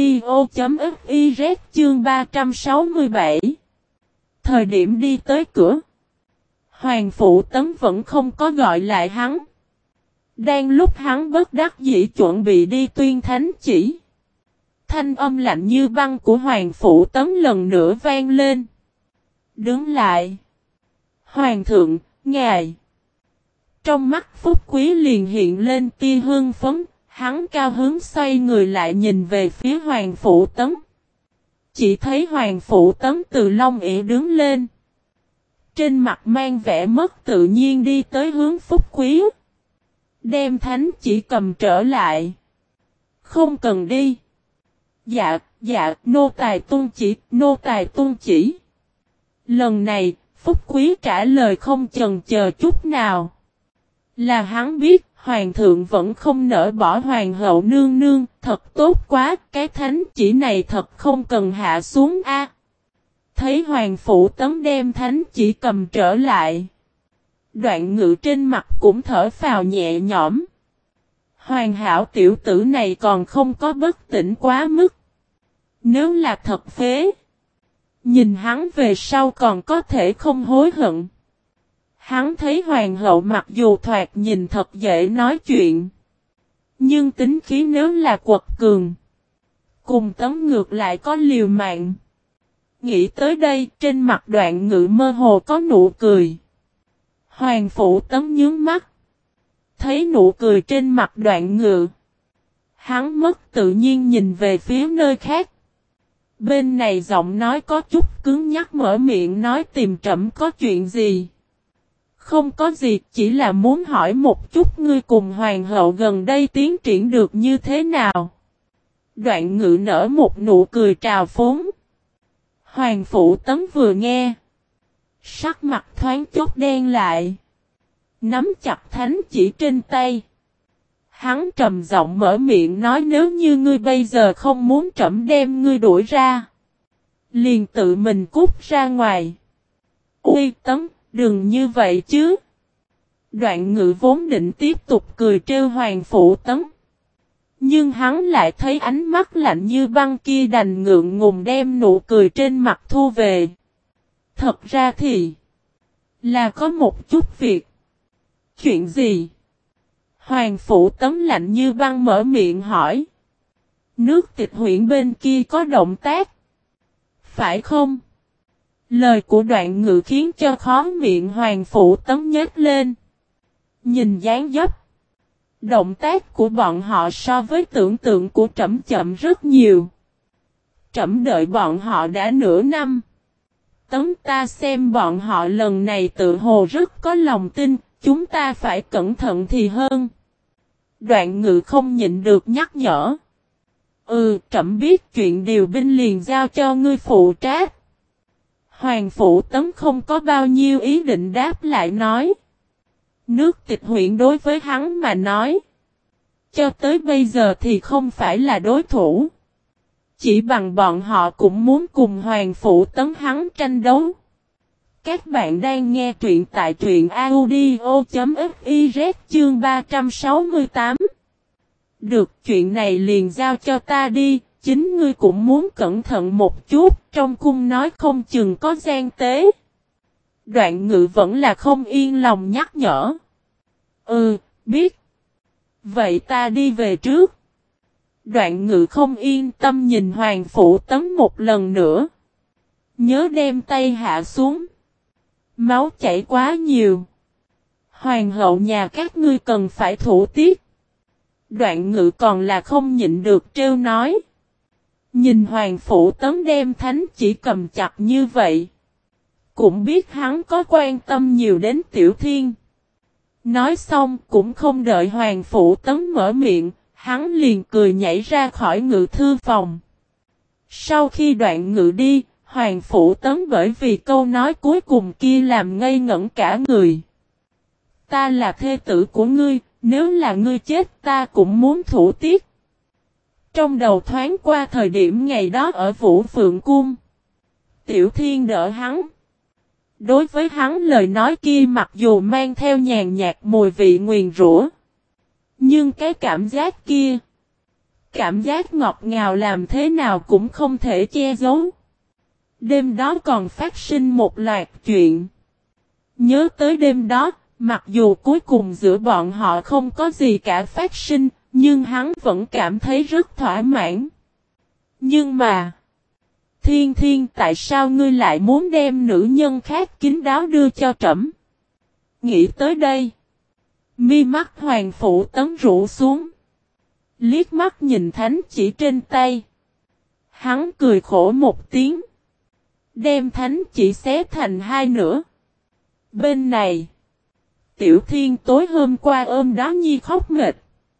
audio.fiz chương ba trăm sáu mươi bảy. Thời điểm đi tới cửa, Hoàng Phụ Tấn vẫn không có gọi lại hắn. Đang lúc hắn bất đắc dĩ chuẩn bị đi tuyên thánh chỉ, thanh âm lạnh như băng của Hoàng Phụ Tấn lần nữa vang lên. Đứng lại. Hoàng thượng, ngài. Trong mắt Phúc Quý liền hiện lên tia hương phấn, hắn cao hứng xoay người lại nhìn về phía Hoàng Phụ Tấn. Chỉ thấy Hoàng Phụ Tấn từ long ỷ đứng lên. Trên mặt mang vẻ mất tự nhiên đi tới hướng Phúc Quý. Đem thánh chỉ cầm trở lại. Không cần đi. Dạ, dạ, nô tài tuân chỉ, nô tài tuân chỉ. Lần này, Phúc Quý trả lời không chần chờ chút nào. Là hắn biết, Hoàng thượng vẫn không nỡ bỏ Hoàng hậu nương nương, thật tốt quá, cái thánh chỉ này thật không cần hạ xuống a. Thấy Hoàng Phụ Tấn đem thánh chỉ cầm trở lại. Đoạn Ngự trên mặt cũng thở phào nhẹ nhõm. Hoàn hảo tiểu tử này còn không có bất tỉnh quá mức. Nếu là thật phế, nhìn hắn về sau còn có thể không hối hận. Hắn thấy hoàng hậu mặc dù thoạt nhìn thật dễ nói chuyện, nhưng tính khí nếu là quật cường, cùng Tấn ngược lại có liều mạng. Nghĩ tới đây, trên mặt Đoạn Ngự mơ hồ có nụ cười. Hoàng Phụ Tấn nhướng mắt, thấy nụ cười trên mặt Đoạn Ngự, hắn mất tự nhiên nhìn về phía nơi khác. Bên này giọng nói có chút cứng nhắc mở miệng nói tìm trẫm có chuyện gì. Không có gì, chỉ là muốn hỏi một chút ngươi cùng hoàng hậu gần đây tiến triển được như thế nào. Đoạn Ngự nở một nụ cười trào phúng. Hoàng Phụ Tấn vừa nghe, sắc mặt thoáng chốc đen lại, nắm chặt thánh chỉ trên tay. Hắn trầm giọng mở miệng nói nếu như ngươi bây giờ không muốn trẫm đem ngươi đuổi ra, liền tự mình cút ra ngoài. Uy Tấn, đừng như vậy chứ. Đoạn Ngự vốn định tiếp tục cười trêu Hoàng Phụ Tấn, nhưng hắn lại thấy ánh mắt lạnh như băng kia đành ngượng ngùng đem nụ cười trên mặt thu về. Thật ra thì là có một chút việc. Chuyện gì? Hoàng Phủ Tấn lạnh như băng mở miệng hỏi. Nước Tịch huyện bên kia có động tác. Phải không? Lời của Đoạn Ngự khiến cho khó miệng Hoàng Phủ Tấn nhếch lên. Nhìn dáng dấp. Động tác của bọn họ so với tưởng tượng của trẫm chậm rất nhiều. Trẫm đợi bọn họ đã nửa năm. Tấn ta xem bọn họ lần này tự hồ rất có lòng tin, chúng ta phải cẩn thận thì hơn. Đoạn Ngự không nhịn được nhắc nhở. Ừ, trẫm biết chuyện điều binh liền giao cho ngươi phụ trách. Hoàng Phủ Tấn không có bao nhiêu ý định đáp lại nói. Nước Tịch huyện đối với hắn mà nói. Cho tới bây giờ thì không phải là đối thủ. Chỉ bằng bọn họ cũng muốn cùng Hoàng Phủ Tấn hắn tranh đấu. Các bạn đang nghe truyện tại truyện audio.fiz chương ba trăm sáu mươi tám. Được, chuyện này liền giao cho ta đi, chính ngươi cũng muốn cẩn thận một chút, trong cung nói không chừng có gian tế. Đoạn Ngự vẫn là không yên lòng nhắc nhở. Ừ, biết. Vậy ta đi về trước. Đoạn Ngự không yên tâm nhìn Hoàng Phủ Tấn một lần nữa. Nhớ đem tay hạ xuống. Máu chảy quá nhiều. Hoàng hậu nhà các ngươi cần phải thủ tiết. Đoạn Ngự còn là không nhịn được trêu nói. Nhìn Hoàng Phủ Tấn đem thánh chỉ cầm chặt như vậy. Cũng biết hắn có quan tâm nhiều đến Tiểu Thiên. Nói xong cũng không đợi Hoàng Phủ Tấn mở miệng, hắn liền cười nhảy ra khỏi ngự thư phòng. Sau khi Đoạn Ngự đi, Hoàng Phủ Tấn bởi vì câu nói cuối cùng kia làm ngây ngẩn cả người. Ta là thê tử của ngươi, nếu là ngươi chết ta cũng muốn thủ tiết. Trong đầu thoáng qua thời điểm ngày đó ở Vũ Phượng Cung. Tiểu Thiên đỡ hắn. Đối với hắn lời nói kia mặc dù mang theo nhàn nhạt mùi vị nguyền rủa, nhưng cái cảm giác kia, cảm giác ngọt ngào làm thế nào cũng không thể che giấu. Đêm đó còn phát sinh một loạt chuyện. Nhớ tới đêm đó, mặc dù cuối cùng giữa bọn họ không có gì cả phát sinh, nhưng hắn vẫn cảm thấy rất thỏa mãn. Nhưng mà, Thiên Thiên, tại sao ngươi lại muốn đem nữ nhân khác kín đáo đưa cho trẫm? Nghĩ tới đây, mi mắt Hoàng Phủ Tấn rũ xuống. Liếc mắt nhìn thánh chỉ trên tay. Hắn cười khổ một tiếng. Đem thánh chỉ xé thành hai nửa. Bên này, Tiểu Thiên tối hôm qua ôm Đó Nhi khóc mệt.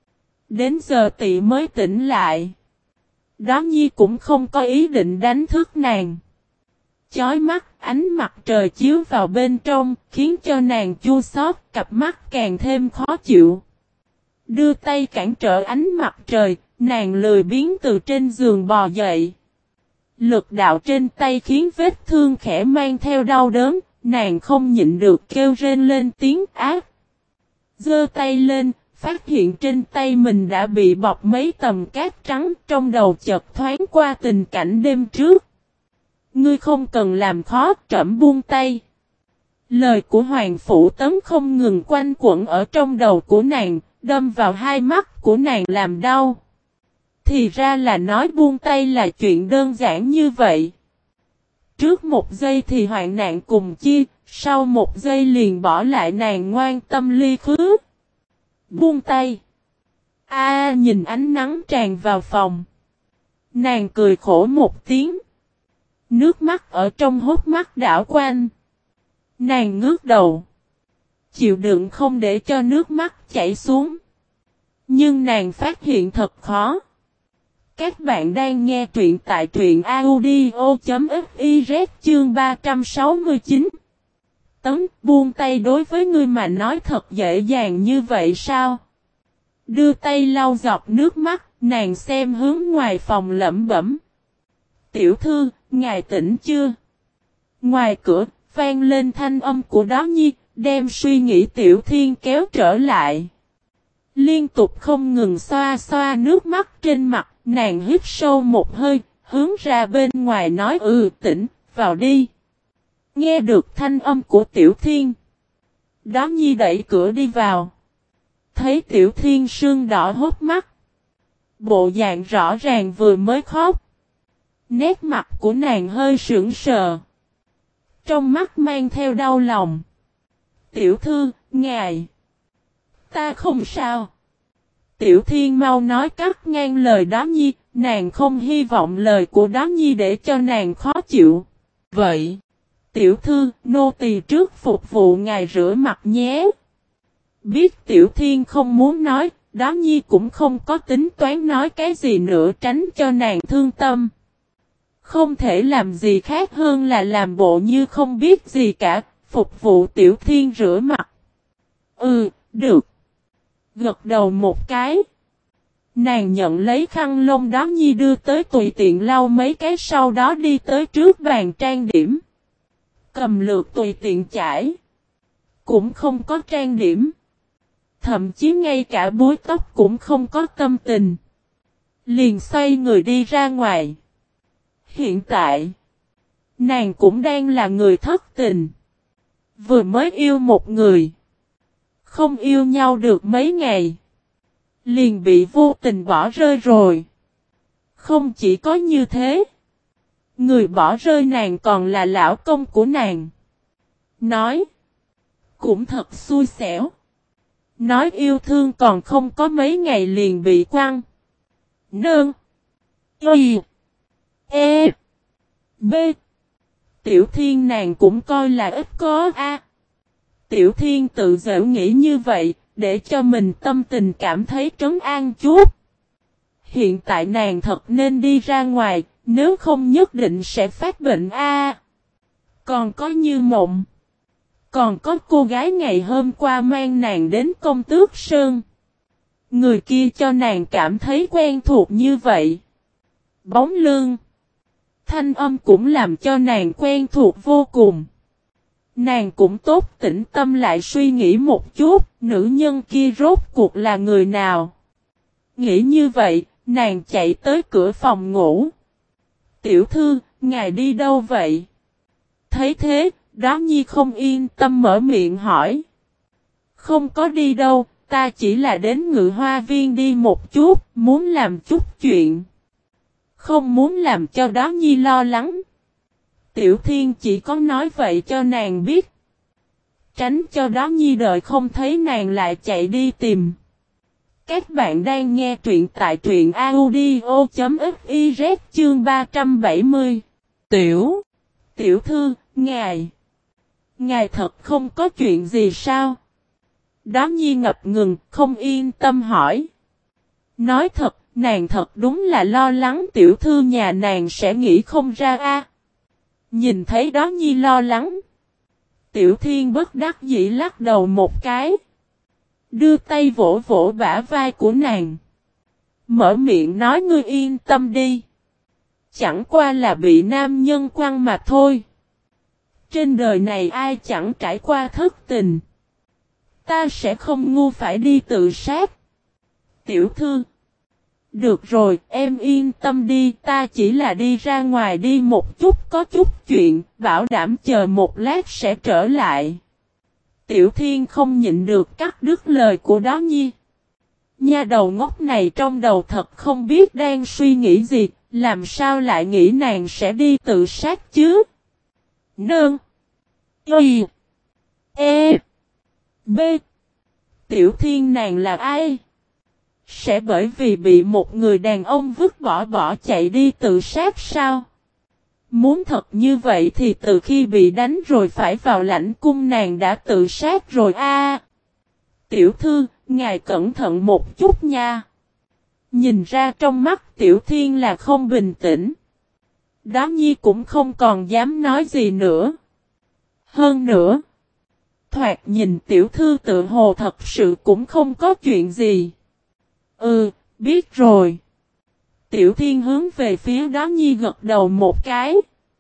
Đến giờ tị mới tỉnh lại. Đó Nhi cũng không có ý định đánh thức nàng. Chói mắt, ánh mặt trời chiếu vào bên trong, khiến cho nàng chua xót, cặp mắt càng thêm khó chịu. Đưa tay cản trở ánh mặt trời, nàng lười biếng từ trên giường bò dậy. Lực đạo trên tay khiến vết thương khẽ mang theo đau đớn, nàng không nhịn được kêu rên lên tiếng ác. Giơ tay lên, phát hiện trên tay mình đã bị bọc mấy tầm cát trắng, trong đầu chợt thoáng qua tình cảnh đêm trước. Ngươi không cần làm khó, trẫm buông tay. Lời của Hoàng Phủ Tấn không ngừng quanh quẩn ở trong đầu của nàng, đâm vào hai mắt của nàng làm đau. Thì ra là nói buông tay là chuyện đơn giản như vậy. Trước một giây thì hoạn nạn cùng chia, sau một giây liền bỏ lại nàng ngoan tâm ly khứ. Buông tay. A nhìn ánh nắng tràn vào phòng. Nàng cười khổ một tiếng. Nước mắt ở trong hốc mắt đảo quanh. Nàng ngước đầu. Chịu đựng không để cho nước mắt chảy xuống. Nhưng nàng phát hiện thật khó. Các bạn đang nghe truyện tại truyện audio.fiz chương ba trăm sáu mươi chín. Tấn, buông tay đối với ngươi mà nói thật dễ dàng như vậy sao? Đưa tay lau giọt nước mắt, nàng xem hướng ngoài phòng lẩm bẩm. Tiểu thư, ngài tỉnh chưa? Ngoài cửa, vang lên thanh âm của Đó Nhi, đem suy nghĩ Tiểu Thiên kéo trở lại. Liên tục không ngừng xoa xoa nước mắt trên mặt, nàng hít sâu một hơi, hướng ra bên ngoài nói ừ tỉnh, vào đi. Nghe được thanh âm của Tiểu Thiên. Đó Nhi đẩy cửa đi vào. thấy Tiểu Thiên sưng đỏ hốc mắt. Bộ dạng rõ ràng vừa mới khóc. Nét mặt của nàng hơi sững sờ. Trong mắt mang theo đau lòng. Tiểu thư, ngài. Ta không sao. Tiểu Thiên mau nói cắt ngang lời Đó Nhi. Nàng không hy vọng lời của Đó Nhi để cho nàng khó chịu. Vậy. Tiểu thư, nô tỳ trước phục vụ ngài rửa mặt nhé. Biết Tiểu Thiên không muốn nói. Đó Nhi cũng không có tính toán nói cái gì nữa tránh cho nàng thương tâm. Không thể làm gì khác hơn là làm bộ như không biết gì cả, phục vụ Tiểu Thiên rửa mặt. Ừ, được. Gật đầu một cái. Nàng nhận lấy khăn lông Đó Nhi đưa tới tùy tiện lau mấy cái sau đó đi tới trước bàn trang điểm. Cầm lược tùy tiện chải. Cũng không có trang điểm. Thậm chí ngay cả búi tóc cũng không có tâm tình. Liền xoay người đi ra ngoài. Hiện tại, nàng cũng đang là người thất tình. Vừa mới yêu một người. Không yêu nhau được mấy ngày. Liền bị vô tình bỏ rơi rồi. Không chỉ có như thế. Người bỏ rơi nàng còn là lão công của nàng. Nói. Cũng thật xui xẻo. Nói yêu thương còn không có mấy ngày liền bị quăng. Nương. Y. E. B. Tiểu Thiên nàng cũng coi là ít có a. Tiểu Thiên tự giễu nghĩ như vậy, để cho mình tâm tình cảm thấy trấn an chút. Hiện tại nàng thật nên đi ra ngoài, nếu không nhất định sẽ phát bệnh a. Còn có Như Mộng. Còn có cô gái ngày hôm qua mang nàng đến Công Tước Sơn. Người kia cho nàng cảm thấy quen thuộc như vậy. Bóng lưng. Thanh âm cũng làm cho nàng quen thuộc vô cùng. Nàng cũng tốt tĩnh tâm lại suy nghĩ một chút, nữ nhân kia rốt cuộc là người nào. Nghĩ như vậy, nàng chạy tới cửa phòng ngủ. Tiểu thư, ngài đi đâu vậy? Thấy thế, Đó Nhi không yên tâm mở miệng hỏi. Không có đi đâu, ta chỉ là đến Ngự Hoa Viên đi một chút, muốn làm chút chuyện. Không muốn làm cho Đó Nhi lo lắng. Tiểu Thiên chỉ có nói vậy cho nàng biết. Tránh cho Đó Nhi đợi không thấy nàng lại chạy đi tìm. Các bạn đang nghe truyện tại truyện audio.fiz chương ba trăm bảy mươi. Tiểu. Tiểu thư, ngài. Ngài thật không có chuyện gì sao? Đó Nhi ngập ngừng, không yên tâm hỏi. Nói thật, nàng thật đúng là lo lắng tiểu thư nhà nàng sẽ nghĩ không ra a. Nhìn thấy Đó Nhi lo lắng. Tiểu Thiên bất đắc dĩ lắc đầu một cái. Đưa tay vỗ vỗ bả vai của nàng. Mở miệng nói ngươi yên tâm đi. Chẳng qua là bị nam nhân quăng mà thôi. Trên đời này ai chẳng trải qua thất tình. Ta sẽ không ngu phải đi tự sát. Tiểu thư. Được rồi, em yên tâm đi, ta chỉ là đi ra ngoài đi một chút có chút chuyện, bảo đảm chờ một lát sẽ trở lại. Tiểu Thiên không nhịn được cắt đứt lời của Đó Nhi. Nha đầu ngốc này trong đầu thật không biết đang suy nghĩ gì, làm sao lại nghĩ nàng sẽ đi tự sát chứ? Nương. Y. E. B. Tiểu Thiên nàng là ai? Sẽ bởi vì bị một người đàn ông vứt bỏ bỏ chạy đi tự sát sao? Muốn thật như vậy thì từ khi bị đánh rồi phải vào lãnh cung nàng đã tự sát rồi a. Tiểu thư, ngài cẩn thận một chút nha. Nhìn ra trong mắt Tiểu Thiên là không bình tĩnh. Đó Nhi cũng không còn dám nói gì nữa. Hơn nữa, thoạt nhìn Tiểu thư tự hồ thật sự cũng không có chuyện gì. Ừ, biết rồi. Tiểu Thiên hướng về phía Đó Nhi gật đầu một cái.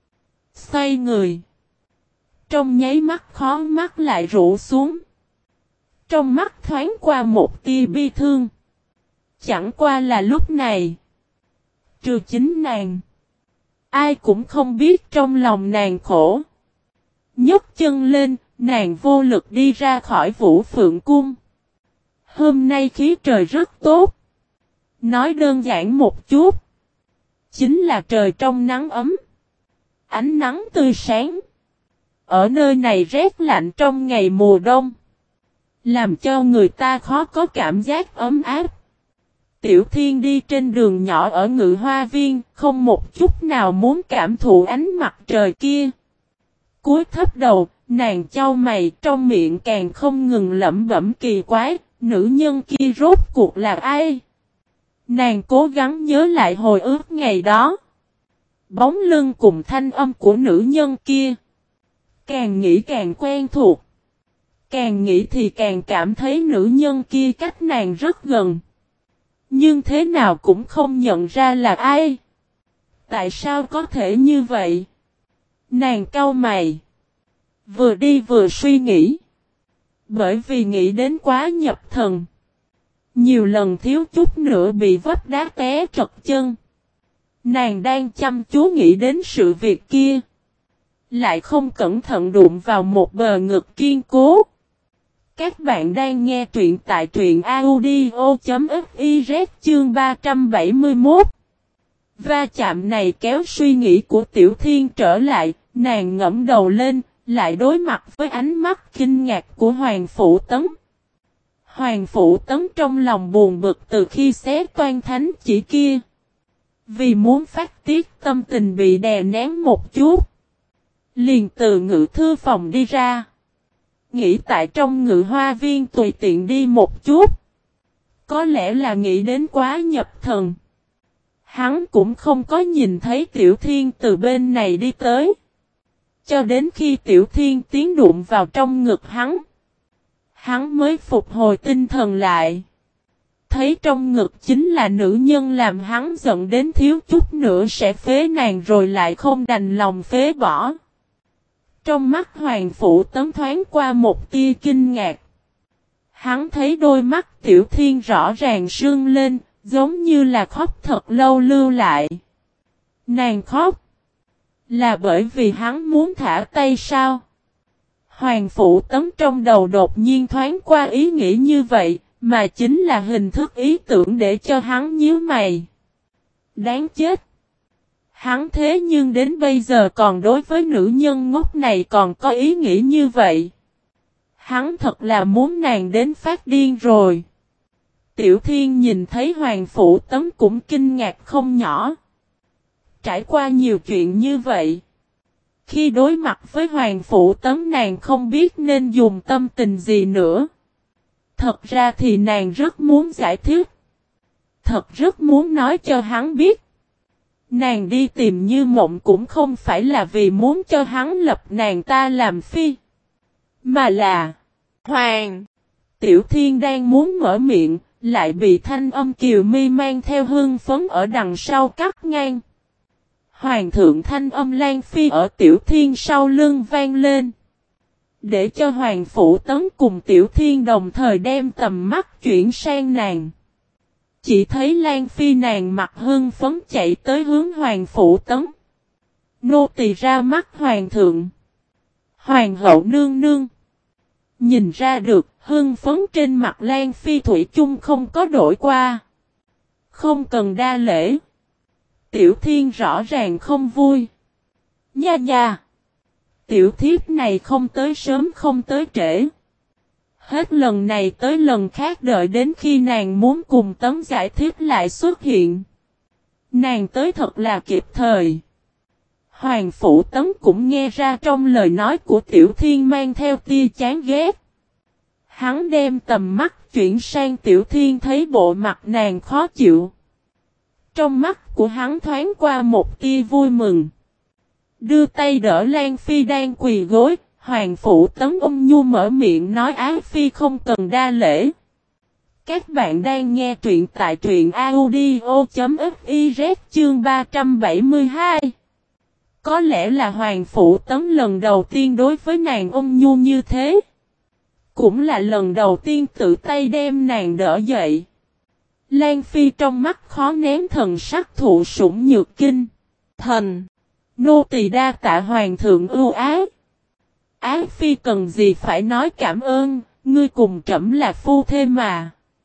Xoay người. Trong nháy mắt khó mắt lại rũ xuống. Trong mắt thoáng qua một tia bi thương. Chẳng qua là lúc này. Trừ chính nàng. Ai cũng không biết trong lòng nàng khổ. nhấc chân lên, nàng vô lực đi ra khỏi Vũ Phượng Cung. Hôm nay khí trời rất tốt. Nói đơn giản một chút. Chính là trời trong nắng ấm. Ánh nắng tươi sáng. Ở nơi này rét lạnh trong ngày mùa đông. Làm cho người ta khó có cảm giác ấm áp. Tiểu Thiên đi trên đường nhỏ ở Ngự Hoa Viên, không một chút nào muốn cảm thụ ánh mặt trời kia. Cúi thấp đầu, nàng chau mày, trong miệng càng không ngừng lẩm bẩm kỳ quái, nữ nhân kia rốt cuộc là ai? Nàng cố gắng nhớ lại hồi ức ngày đó. Bóng lưng cùng thanh âm của nữ nhân kia. Càng nghĩ càng quen thuộc. Càng nghĩ thì càng cảm thấy nữ nhân kia cách nàng rất gần. Nhưng thế nào cũng không nhận ra là ai. Tại sao có thể như vậy? Nàng cau mày. Vừa đi vừa suy nghĩ. Bởi vì nghĩ đến quá nhập thần. Nhiều lần thiếu chút nữa bị vấp đá té trật chân. Nàng đang chăm chú nghĩ đến sự việc kia. Lại không cẩn thận đụng vào một bờ ngực kiên cố. Các bạn đang nghe truyện tại truyện audio.fiz chương ba trăm bảy mươi mốt. Va chạm này kéo suy nghĩ của Tiểu Thiên trở lại, nàng ngẫm đầu lên, lại đối mặt với ánh mắt kinh ngạc của Hoàng Phủ Tấn. Hoàng Phủ Tấn trong lòng buồn bực từ khi xé toan thánh chỉ kia. Vì muốn phát tiết tâm tình bị đè nén một chút. Liền từ ngự thư phòng đi ra. Nghĩ tại trong Ngự Hoa Viên tùy tiện đi một chút. Có lẽ là nghĩ đến quá nhập thần. Hắn cũng không có nhìn thấy Tiểu Thiên từ bên này đi tới. Cho đến khi Tiểu Thiên tiến đụng vào trong ngực hắn. Hắn mới phục hồi tinh thần lại. Thấy trong ngực chính là nữ nhân làm hắn giận đến thiếu chút nữa sẽ phế nàng rồi lại không đành lòng phế bỏ. Trong mắt Hoàng Phủ Tấn thoáng qua một tia kinh ngạc. Hắn thấy đôi mắt Tiểu Thiên rõ ràng sưng lên, giống như là khóc thật lâu lưu lại. Nàng khóc. Là bởi vì hắn muốn thả tay sao? Hoàng Phủ Tấn trong đầu đột nhiên thoáng qua ý nghĩ như vậy, mà chính là hình thức ý tưởng để cho hắn nhíu mày. Đáng chết. Hắn thế nhưng đến bây giờ còn đối với nữ nhân ngốc này còn có ý nghĩ như vậy. Hắn thật là muốn nàng đến phát điên rồi. Tiểu Thiên nhìn thấy Hoàng Phủ Tấn cũng kinh ngạc không nhỏ. Trải qua nhiều chuyện như vậy. Khi đối mặt với Hoàng Phủ Tấn nàng không biết nên dùng tâm tình gì nữa. Thật ra thì nàng rất muốn giải thích. Thật rất muốn nói cho hắn biết. Nàng đi tìm Như Mộng cũng không phải là vì muốn cho hắn lập nàng ta làm phi. Mà là Hoàng. Tiểu Thiên đang muốn mở miệng, lại bị thanh âm kiều mi mang theo hương phấn ở đằng sau cắt ngang. Hoàng thượng thanh âm Lan Phi ở Tiểu Thiên sau lưng vang lên. Để cho Hoàng Phủ Tấn cùng Tiểu Thiên đồng thời đem tầm mắt chuyển sang nàng. Chỉ thấy Lan Phi nàng mặt hưng phấn chạy tới hướng Hoàng Phủ Tấn. Nô tỳ ra mắt Hoàng thượng. Hoàng hậu nương nương. Nhìn ra được hưng phấn trên mặt Lan Phi thủy chung không có đổi qua. Không cần đa lễ. Tiểu Thiên rõ ràng không vui. Nha nha. Tiểu thiếp này không tới sớm không tới trễ. Hết lần này tới lần khác đợi đến khi nàng muốn cùng Tấn giải thích lại xuất hiện. Nàng tới thật là kịp thời. Hoàng Phủ Tấn cũng nghe ra trong lời nói của Tiểu Thiên mang theo tia chán ghét. Hắn đem tầm mắt chuyển sang Tiểu Thiên thấy bộ mặt nàng khó chịu. Trong mắt của hắn thoáng qua một tia vui mừng. Đưa tay đỡ Lan Phi đang quỳ gối, Hoàng Phủ Tấn ôm nhu mở miệng nói Á Phi không cần đa lễ. Các bạn đang nghe truyện tại truyện audio.fiz chương ba trăm bảy mươi hai. Có lẽ là Hoàng Phủ Tấn lần đầu tiên đối với nàng ôm nhu như thế. Cũng là lần đầu tiên tự tay đem nàng đỡ dậy. Lan Phi trong mắt khó nén thần sắc thụ sủng nhược kinh. Thần, nô tỳ đa tạ Hoàng thượng ưu ái. Á Phi cần gì phải nói cảm ơn, ngươi cùng trẫm là phu thê mà.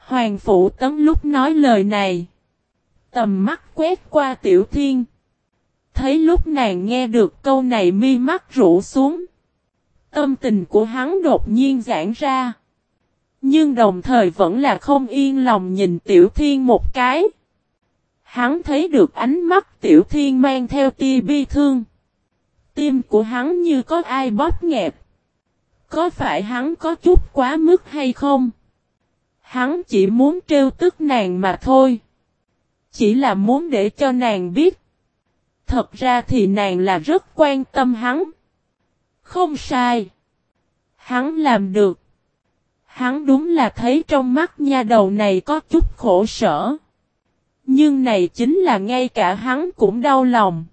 Hoàng Phủ Tấn lúc nói lời này, tầm mắt quét qua Tiểu Thiên. Thấy lúc nàng nghe được câu này mi mắt rũ xuống. Tâm tình của hắn đột nhiên giãn ra. Nhưng đồng thời vẫn là không yên lòng nhìn Tiểu Thiên một cái. Hắn thấy được ánh mắt Tiểu Thiên mang theo tia bi thương. Tim của hắn như có ai bóp nghẹt. Có phải hắn có chút quá mức hay không? Hắn chỉ muốn trêu tức nàng mà thôi. Chỉ là muốn để cho nàng biết. Thật ra thì nàng là rất quan tâm hắn. Không sai. Hắn làm được. Hắn đúng là thấy trong mắt nha đầu này có chút khổ sở. Nhưng này chính là ngay cả hắn cũng đau lòng.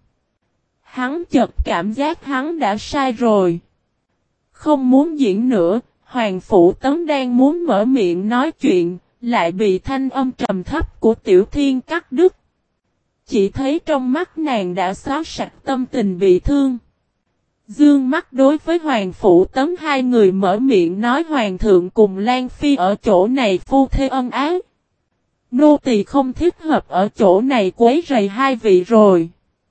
Hắn chợt cảm giác hắn đã sai rồi. Không muốn diễn nữa, Hoàng Phủ Tấn đang muốn mở miệng nói chuyện, lại bị thanh âm trầm thấp của Tiểu Thiên cắt đứt. Chỉ thấy trong mắt nàng đã xóa sạch tâm tình bị thương. Dương mắt đối với Hoàng Phủ Tấn, hai người mở miệng nói Hoàng thượng cùng Lan Phi ở chỗ này phu thê ân ái. Nô tỳ không thích hợp ở chỗ này quấy rầy hai vị rồi.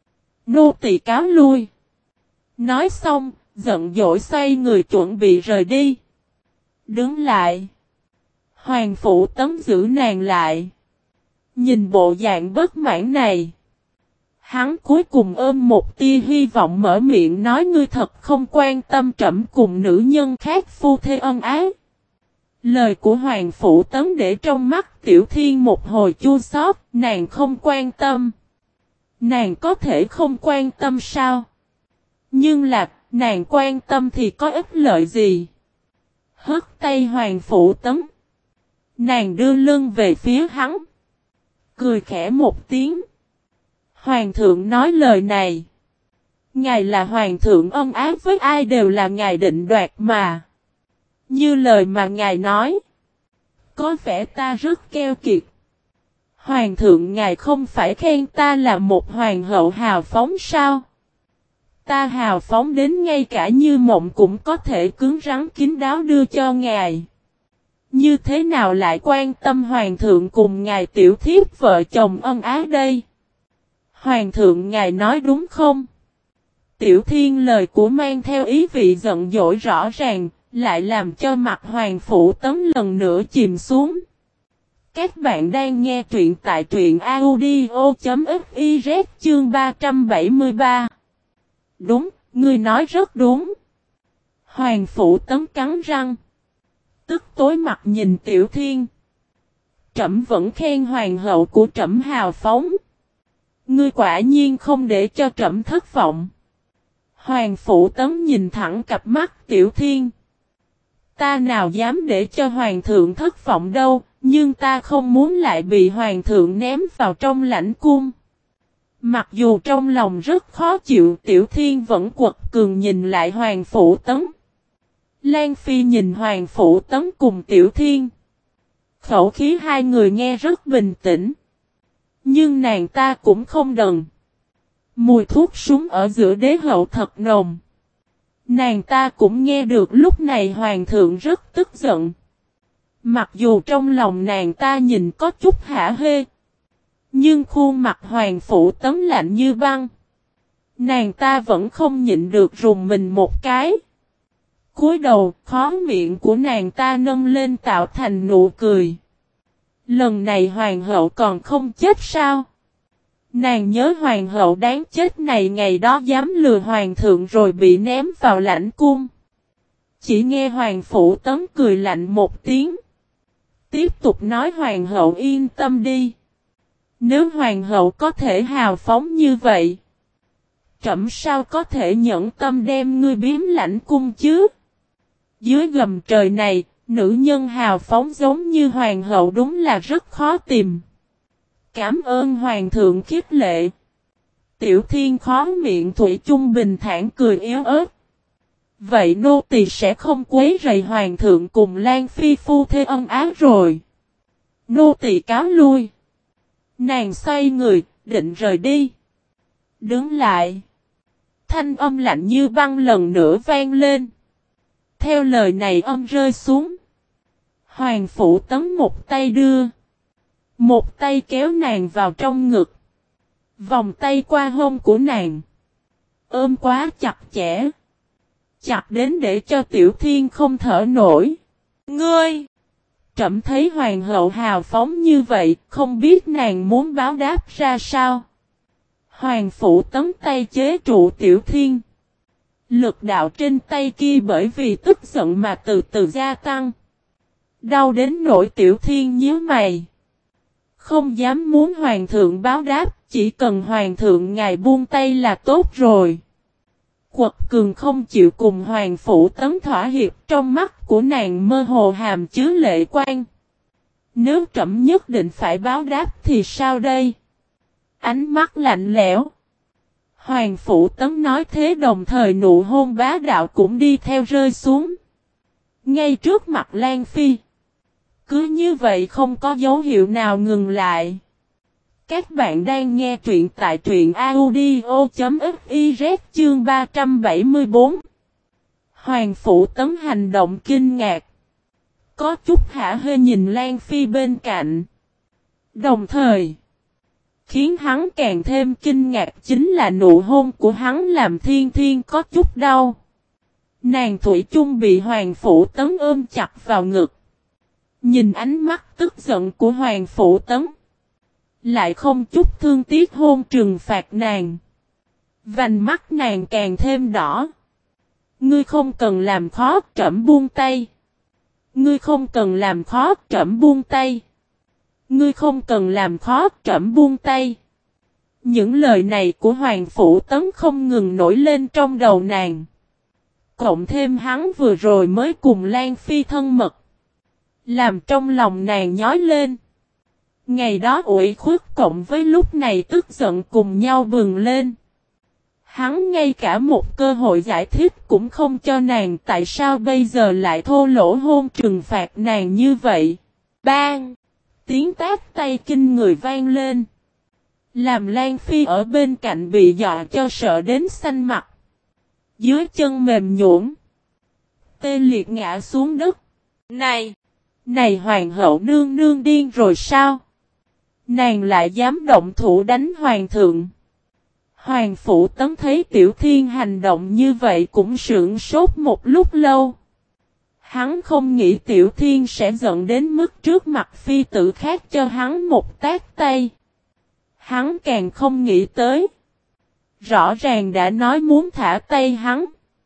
Nô tỳ cáo lui. Nói xong, giận dỗi xoay người chuẩn bị rời đi. Đứng lại. Hoàng Phủ Tấn giữ nàng lại. Nhìn bộ dạng bất mãn này. Hắn cuối cùng ôm một tia hy vọng mở miệng nói ngươi thật không quan tâm trẫm cùng nữ nhân khác phu thê ân ái. Lời của Hoàng Phủ Tấn để trong mắt Tiểu Thiên một hồi chua xót, nàng không quan tâm. Nàng có thể không quan tâm sao? Nhưng là, nàng quan tâm thì có ích lợi gì? Hất tay Hoàng Phủ Tấn. Nàng đưa lưng về phía hắn. Cười khẽ một tiếng. Hoàng thượng nói lời này. Ngài là hoàng thượng ân ái với ai đều là ngài định đoạt mà. Như lời mà ngài nói. Có vẻ ta rất keo kiệt. Hoàng thượng ngài không phải khen ta là một hoàng hậu hào phóng sao? Ta hào phóng đến ngay cả như mộng cũng có thể cứng rắn kín đáo đưa cho ngài. Như thế nào lại quan tâm hoàng thượng cùng ngài tiểu thiếp vợ chồng ân ái đây? Hoàng thượng ngài nói đúng không? Tiểu Thiên lời của mang theo ý vị giận dỗi rõ ràng, lại làm cho mặt Hoàng Phủ Tấn lần nữa chìm xuống. Các bạn đang nghe truyện tại truyện audio chấm fiz chương ba trăm bảy mươi ba. Đúng, ngươi nói rất đúng. Hoàng Phủ Tấn cắn răng. Tức tối mặt nhìn Tiểu Thiên. Trẫm vẫn khen hoàng hậu của trẫm hào phóng. Ngươi quả nhiên không để cho trẫm thất vọng. Hoàng Phủ Tấn nhìn thẳng cặp mắt Tiểu Thiên. Ta nào dám để cho hoàng thượng thất vọng đâu, nhưng ta không muốn lại bị hoàng thượng ném vào trong lãnh cung. Mặc dù trong lòng rất khó chịu, Tiểu Thiên vẫn quật cường nhìn lại Hoàng Phủ Tấn. Lan Phi nhìn Hoàng Phủ Tấn cùng Tiểu Thiên. Khẩu khí hai người nghe rất bình tĩnh. Nhưng nàng ta cũng không đần. Mùi thuốc súng ở giữa đế hậu thật nồng. Nàng ta cũng nghe được lúc này hoàng thượng rất tức giận. Mặc dù trong lòng nàng ta nhìn có chút hả hê. Nhưng khuôn mặt Hoàng Phủ Tấn lạnh như băng. Nàng ta vẫn không nhịn được rùng mình một cái. Cúi đầu, khóe miệng của nàng ta nâng lên tạo thành nụ cười. Lần này hoàng hậu còn không chết sao? Nàng nhớ hoàng hậu đáng chết này ngày đó dám lừa hoàng thượng rồi bị ném vào lãnh cung. Chỉ nghe Hoàng Phủ Tấn cười lạnh một tiếng. Tiếp tục nói hoàng hậu yên tâm đi. Nếu hoàng hậu có thể hào phóng như vậy, trẫm sao có thể nhẫn tâm đem ngươi biếm lãnh cung chứ? Dưới gầm trời này, nữ nhân hào phóng giống như hoàng hậu đúng là rất khó tìm. Cảm ơn hoàng thượng khiết lệ. Tiểu Thiên khó miệng thủy chung bình thản cười yếu ớt. Vậy nô tỳ sẽ không quấy rầy hoàng thượng cùng Lan Phi phu thê ân ái rồi. Nô tỳ cáo lui. Nàng xoay người, định rời đi. Đứng lại. Thanh âm lạnh như băng lần nữa vang lên. Theo lời này âm rơi xuống. Hoàng Phủ Tấn một tay đưa, một tay kéo nàng vào trong ngực, vòng tay qua hông của nàng, ôm quá chặt chẽ, chặt đến để cho Tiểu Thiên không thở nổi. Ngươi! Trẫm thấy hoàng hậu hào phóng như vậy, không biết nàng muốn báo đáp ra sao. Hoàng Phủ Tấn tay chế trụ Tiểu Thiên. Lực đạo trên tay kia bởi vì tức giận mà từ từ gia tăng. Đau đến nỗi Tiểu Thiên nhíu mày. Không dám muốn hoàng thượng báo đáp, chỉ cần hoàng thượng ngài buông tay là tốt rồi. Quật cường không chịu cùng Hoàng Phủ Tấn thỏa hiệp, trong mắt của nàng mơ hồ hàm chứa lệ quan. Nếu trẫm nhất định phải báo đáp thì sao đây? Ánh mắt lạnh lẽo. Hoàng Phủ Tấn nói thế đồng thời nụ hôn bá đạo cũng đi theo rơi xuống. Ngay trước mặt Lan Phi. Cứ như vậy không có dấu hiệu nào ngừng lại. Các bạn đang nghe truyện tại truyện audio.fiz chương ba trăm bảy mươi tư. Hoàng Phủ Tấn hành động kinh ngạc. Có chút hả hê nhìn Lan Phi bên cạnh. Đồng thời, khiến hắn càng thêm kinh ngạc chính là nụ hôn của hắn làm Thiên Thiên có chút đau. Nàng thủy chung bị Hoàng Phủ Tấn ôm chặt vào ngực. Nhìn ánh mắt tức giận của Hoàng Phủ Tấn. Lại không chút thương tiếc hôn trừng phạt nàng. Vành mắt nàng càng thêm đỏ. Ngươi không cần làm khó, trẫm buông tay. Ngươi không cần làm khó, trẫm buông tay. Ngươi không cần làm khó, trẫm buông tay. Những lời này của Hoàng Phủ Tấn không ngừng nổi lên trong đầu nàng. Cộng thêm hắn vừa rồi mới cùng Lan Phi thân mật. Làm trong lòng nàng nhói lên. Ngày đó ủy khuất cộng với lúc này tức giận cùng nhau bừng lên. Hắn ngay cả một cơ hội giải thích cũng không cho nàng, tại sao bây giờ lại thô lỗ hôn trừng phạt nàng như vậy. Bang! Tiếng tát tay kinh người vang lên. Làm Lan Phi ở bên cạnh bị dọa cho sợ đến xanh mặt. Dưới chân mềm nhũn, tê liệt ngã xuống đất. Này! Này hoàng hậu nương nương điên rồi sao? Nàng lại dám động thủ đánh hoàng thượng. Hoàng Phủ Tấn thấy Tiểu Thiên hành động như vậy cũng sững sốt một lúc lâu. Hắn không nghĩ Tiểu Thiên sẽ giận đến mức trước mặt phi tử khác cho hắn một tát tay. Hắn càng không nghĩ tới. Rõ ràng đã nói muốn thả tay hắn.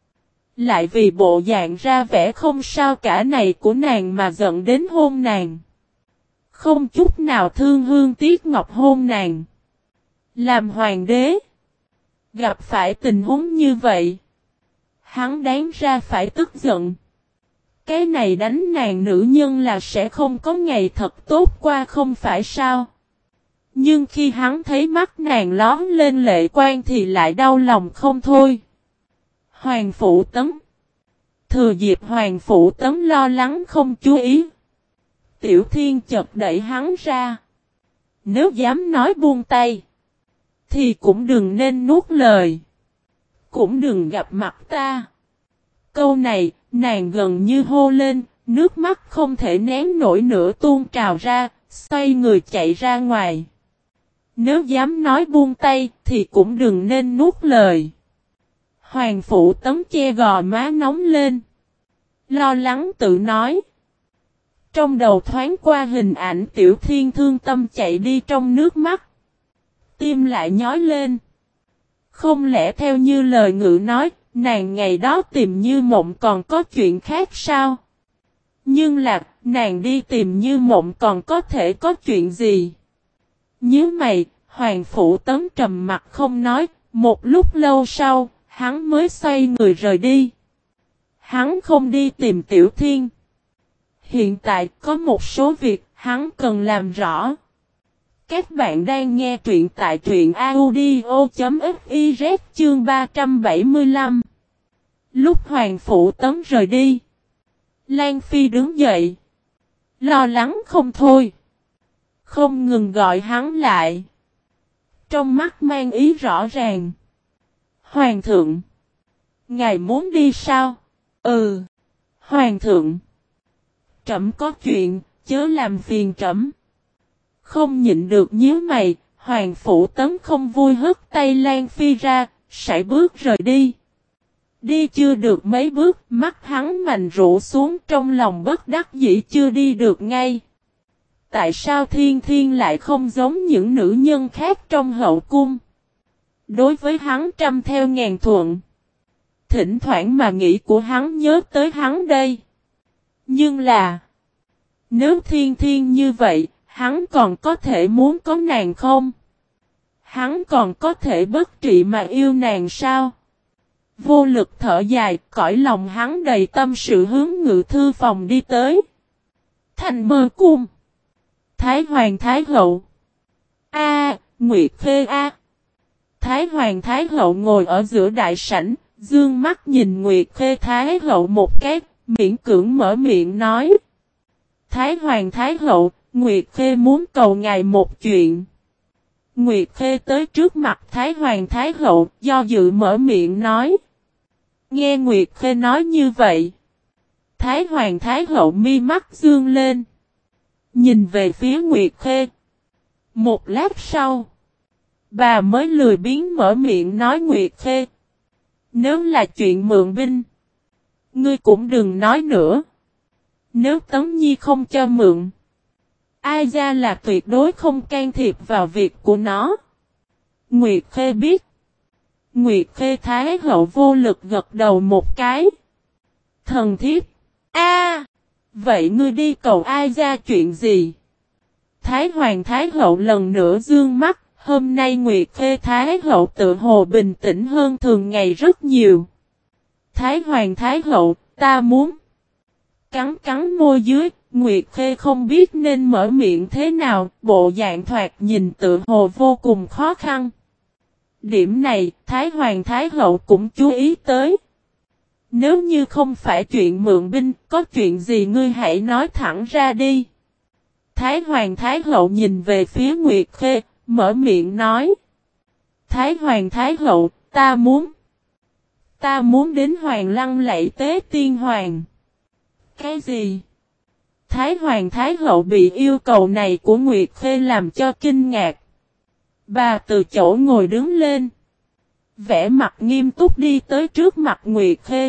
Lại vì bộ dạng ra vẻ không sao cả này của nàng mà giận đến hôn nàng. Không chút nào thương hương tiếc ngọc hôn nàng. Làm hoàng đế. Gặp phải tình huống như vậy. Hắn đáng ra phải tức giận. Cái này đánh nàng nữ nhân là sẽ không có ngày thật tốt qua không phải sao. Nhưng khi hắn thấy mắt nàng lón lên lệ quan thì lại đau lòng không thôi. Hoàng Phủ Tấn. Thừa dịp Hoàng Phủ Tấn lo lắng không chú ý. Tiểu Thiên chợt đẩy hắn ra. Nếu dám nói buông tay. Thì cũng đừng nên nuốt lời. Cũng đừng gặp mặt ta. Câu này, nàng gần như hô lên, nước mắt không thể nén nổi nữa tuôn trào ra, xoay người chạy ra ngoài. Nếu dám nói buông tay, thì cũng đừng nên nuốt lời. Hoàng Phủ Tấn che gò má nóng lên. Lo lắng tự nói. Trong đầu thoáng qua hình ảnh Tiểu Thiên thương tâm chạy đi trong nước mắt. Tim lại nhói lên. Không lẽ theo như lời ngự nói, nàng ngày đó tìm Như Mộng còn có chuyện khác sao? Nhưng là, nàng đi tìm Như Mộng còn có thể có chuyện gì? Nhớ mày, Hoàng Phủ Tấn trầm mặt không nói, một lúc lâu sau, hắn mới xoay người rời đi. Hắn không đi tìm Tiểu Thiên. Hiện tại có một số việc hắn cần làm rõ. Các bạn đang nghe truyện tại truyện audio.fiz chương ba trăm bảy mươi lăm. Lúc Hoàng Phủ Tấn rời đi, Lan Phi đứng dậy. Lo lắng không thôi. Không ngừng gọi hắn lại. Trong mắt mang ý rõ ràng. Hoàng thượng. Ngài muốn đi sao? Ừ. Hoàng thượng. Trẫm có chuyện, chớ làm phiền trẫm. Không nhịn được nhíu mày, Hoàng Phủ Tấn không vui hất tay Lan Phi ra, sải bước rời đi. Đi chưa được mấy bước, mắt hắn mạnh rũ xuống, trong lòng bất đắc dĩ chưa đi được ngay. Tại sao Thiên Thiên lại không giống những nữ nhân khác trong hậu cung? Đối với hắn trăm theo ngàn thuận. Thỉnh thoảng mà nghĩ của hắn nhớ tới hắn đây. Nhưng là, nếu Thiên Thiên như vậy, hắn còn có thể muốn có nàng không? Hắn còn có thể bất trị mà yêu nàng sao? Vô lực thở dài, cõi lòng hắn đầy tâm sự hướng ngự thư phòng đi tới. Thành Mơ Cung. Thái Hoàng Thái Hậu. A, Nguyệt Khê A. Thái Hoàng Thái Hậu ngồi ở giữa đại sảnh, dương mắt nhìn Nguyệt Khê Thái Hậu một cái, miễn cưỡng mở miệng nói. Thái Hoàng Thái Hậu, Nguyệt Khê muốn cầu ngài một chuyện. Nguyệt Khê tới trước mặt Thái Hoàng Thái Hậu, do dự mở miệng nói. Nghe Nguyệt Khê nói như vậy. Thái Hoàng Thái Hậu mi mắt dương lên. Nhìn về phía Nguyệt Khê. Một lát sau, bà mới lười biếng mở miệng nói Nguyệt Khê. Nếu là chuyện mượn binh, ngươi cũng đừng nói nữa. Nếu Tấn Nhi không cho mượn, ai ra là tuyệt đối không can thiệp vào việc của nó. Nguyệt Khê biết. Nguyệt Khê Thái Hậu vô lực gật đầu một cái. Thần thiếp. A, vậy ngươi đi cầu ai ra chuyện gì? Thái Hoàng Thái Hậu lần nữa dương mắt. Hôm nay Nguyệt Khê Thái Hậu tự hồ bình tĩnh hơn thường ngày rất nhiều. Thái Hoàng Thái Hậu, ta muốn. Cắn cắn môi dưới, Nguyệt Khê không biết nên mở miệng thế nào, bộ dạng thoạt nhìn tự hồ vô cùng khó khăn. Điểm này, Thái Hoàng Thái Hậu cũng chú ý tới. Nếu như không phải chuyện mượn binh, có chuyện gì ngươi hãy nói thẳng ra đi. Thái Hoàng Thái Hậu nhìn về phía Nguyệt Khê, mở miệng nói. Thái Hoàng Thái Hậu, ta muốn. Ta muốn đến Hoàng Lăng lạy tế tiên hoàng. Cái gì? Thái Hoàng Thái Hậu bị yêu cầu này của Nguyệt Khê làm cho kinh ngạc. Bà từ chỗ ngồi đứng lên. Vẻ mặt nghiêm túc đi tới trước mặt Nguyệt Khê.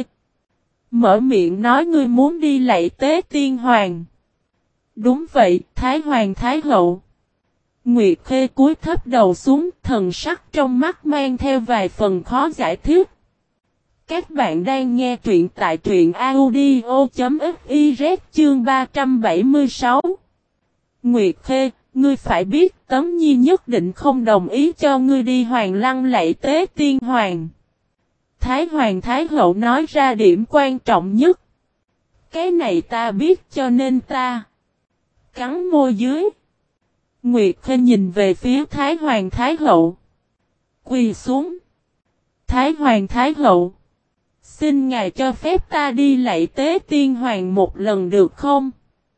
Mở miệng nói ngươi muốn đi lạy tế tiên hoàng. Đúng vậy, Thái Hoàng Thái Hậu. Nguyệt Khê cúi thấp đầu xuống, thần sắc trong mắt mang theo vài phần khó giải thích. Các bạn đang nghe truyện tại truyện audio.fiz chương ba trăm bảy mươi sáu. Nguyệt Khê, ngươi phải biết Tấn Nhi nhất định không đồng ý cho ngươi đi Hoàng Lăng lạy tế tiên hoàng. Thái Hoàng Thái Hậu nói ra điểm quan trọng nhất. Cái này ta biết cho nên ta cắn môi dưới. Nguyệt Khê nhìn về phía Thái Hoàng Thái Hậu. Quỳ xuống. Thái Hoàng Thái Hậu. Xin ngài cho phép ta đi lạy tế tiên hoàng một lần được không?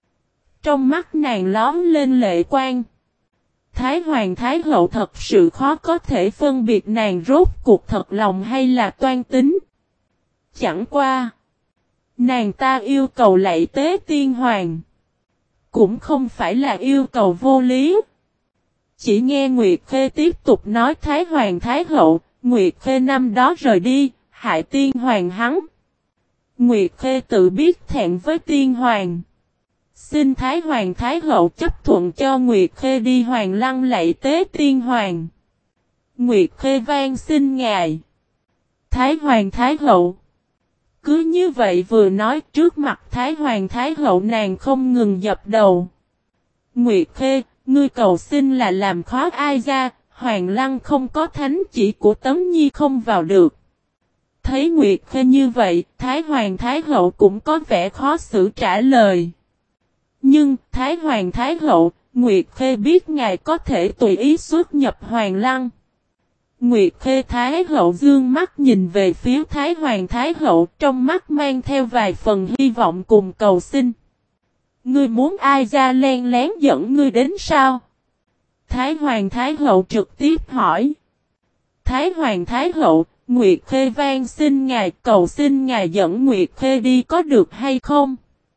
Trong mắt nàng lóm lên lệ quang. Thái Hoàng Thái Hậu thật sự khó có thể phân biệt nàng rốt cuộc thật lòng hay là toan tính. Chẳng qua. Nàng ta yêu cầu lạy tế tiên hoàng. Cũng không phải là yêu cầu vô lý. Chỉ nghe Nguyệt Khê tiếp tục nói Thái Hoàng Thái Hậu, Nguyệt Khê năm đó rời đi, hại tiên hoàng hắn. Nguyệt Khê tự biết thẹn với tiên hoàng. Xin Thái Hoàng Thái Hậu chấp thuận cho Nguyệt Khê đi Hoàng Lăng lạy tế tiên hoàng. Nguyệt Khê van xin ngài. Thái Hoàng Thái Hậu. Cứ như vậy vừa nói trước mặt Thái Hoàng Thái Hậu nàng không ngừng dập đầu. Nguyệt Khê, ngươi cầu xin là làm khó ai ra, Hoàng Lăng không có thánh chỉ của Tấn Nhi không vào được. Thấy Nguyệt Khê như vậy, Thái Hoàng Thái Hậu cũng có vẻ khó xử trả lời. Nhưng, Thái Hoàng Thái Hậu, Nguyệt Khê biết ngài có thể tùy ý xuất nhập Hoàng Lăng. Nguyệt Khê Thái Hậu dương mắt nhìn về phía Thái Hoàng Thái Hậu, trong mắt mang theo vài phần hy vọng cùng cầu xin. Ngươi muốn ai ra len lén dẫn ngươi đến sao? Thái Hoàng Thái Hậu trực tiếp hỏi. Thái Hoàng Thái Hậu, Nguyệt Khê van xin ngài cầu xin ngài dẫn Nguyệt Khê đi có được hay không?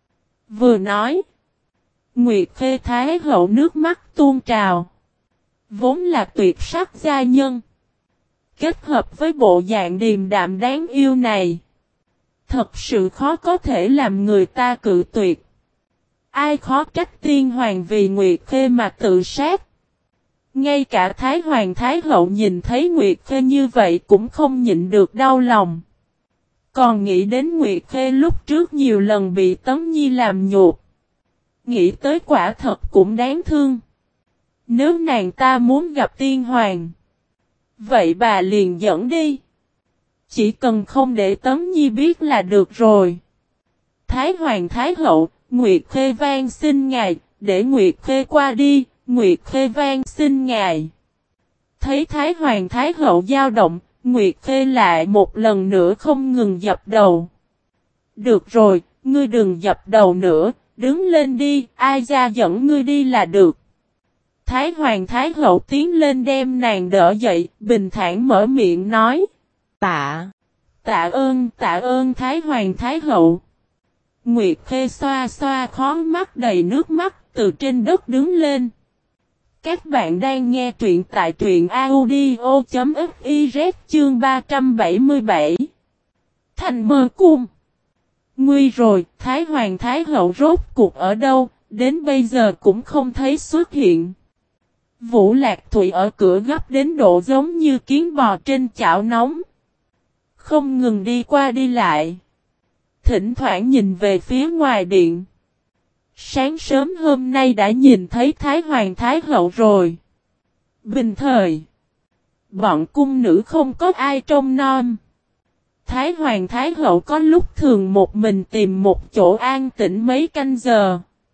Vừa nói, Nguyệt Khê Thái hậu nước mắt tuôn trào. Vốn là tuyệt sắc gia nhân, kết hợp với bộ dạng điềm đạm đáng yêu này, thật sự khó có thể làm người ta cự tuyệt. Ai khó trách tiên hoàng vì Nguyệt Khê mà tự sát. Ngay cả Thái Hoàng Thái Hậu nhìn thấy Nguyệt Khê như vậy cũng không nhịn được đau lòng. Còn nghĩ đến Nguyệt Khê lúc trước nhiều lần bị Tấm Nhi làm nhục. Nghĩ tới quả thật cũng đáng thương. Nếu nàng ta muốn gặp tiên hoàng, vậy bà liền dẫn đi. Chỉ cần không để Tấm Nhi biết là được rồi. Thái Hoàng Thái Hậu, Nguyệt Khê van xin ngài, để Nguyệt Khê qua đi, Nguyệt Khê van xin ngài. Thấy Thái Hoàng Thái Hậu dao động, Nguyệt Khê lại một lần nữa không ngừng dập đầu. Được rồi, ngươi đừng dập đầu nữa, đứng lên đi, ai ra dẫn ngươi đi là được. Thái Hoàng Thái Hậu tiến lên đem nàng đỡ dậy, bình thản mở miệng nói. Tạ, tạ ơn, tạ ơn Thái Hoàng Thái Hậu. Nguyệt Khê xoa xoa khó mắt đầy nước mắt, từ trên đất đứng lên. Các bạn đang nghe truyện tại truyện audio.fiz chương ba trăm bảy mươi bảy. Thành Mơ Cung. Nguy rồi, Thái Hoàng Thái Hậu rốt cuộc ở đâu, đến bây giờ cũng không thấy xuất hiện. Vũ Lạc Thụy ở cửa gấp đến độ giống như kiến bò trên chảo nóng. Không ngừng đi qua đi lại. Thỉnh thoảng nhìn về phía ngoài điện. Sáng sớm hôm nay đã nhìn thấy Thái Hoàng Thái Hậu rồi. Bình thời, bọn cung nữ không có ai trông nom. Thái Hoàng Thái Hậu có lúc thường một mình tìm một chỗ an tĩnh mấy canh giờ.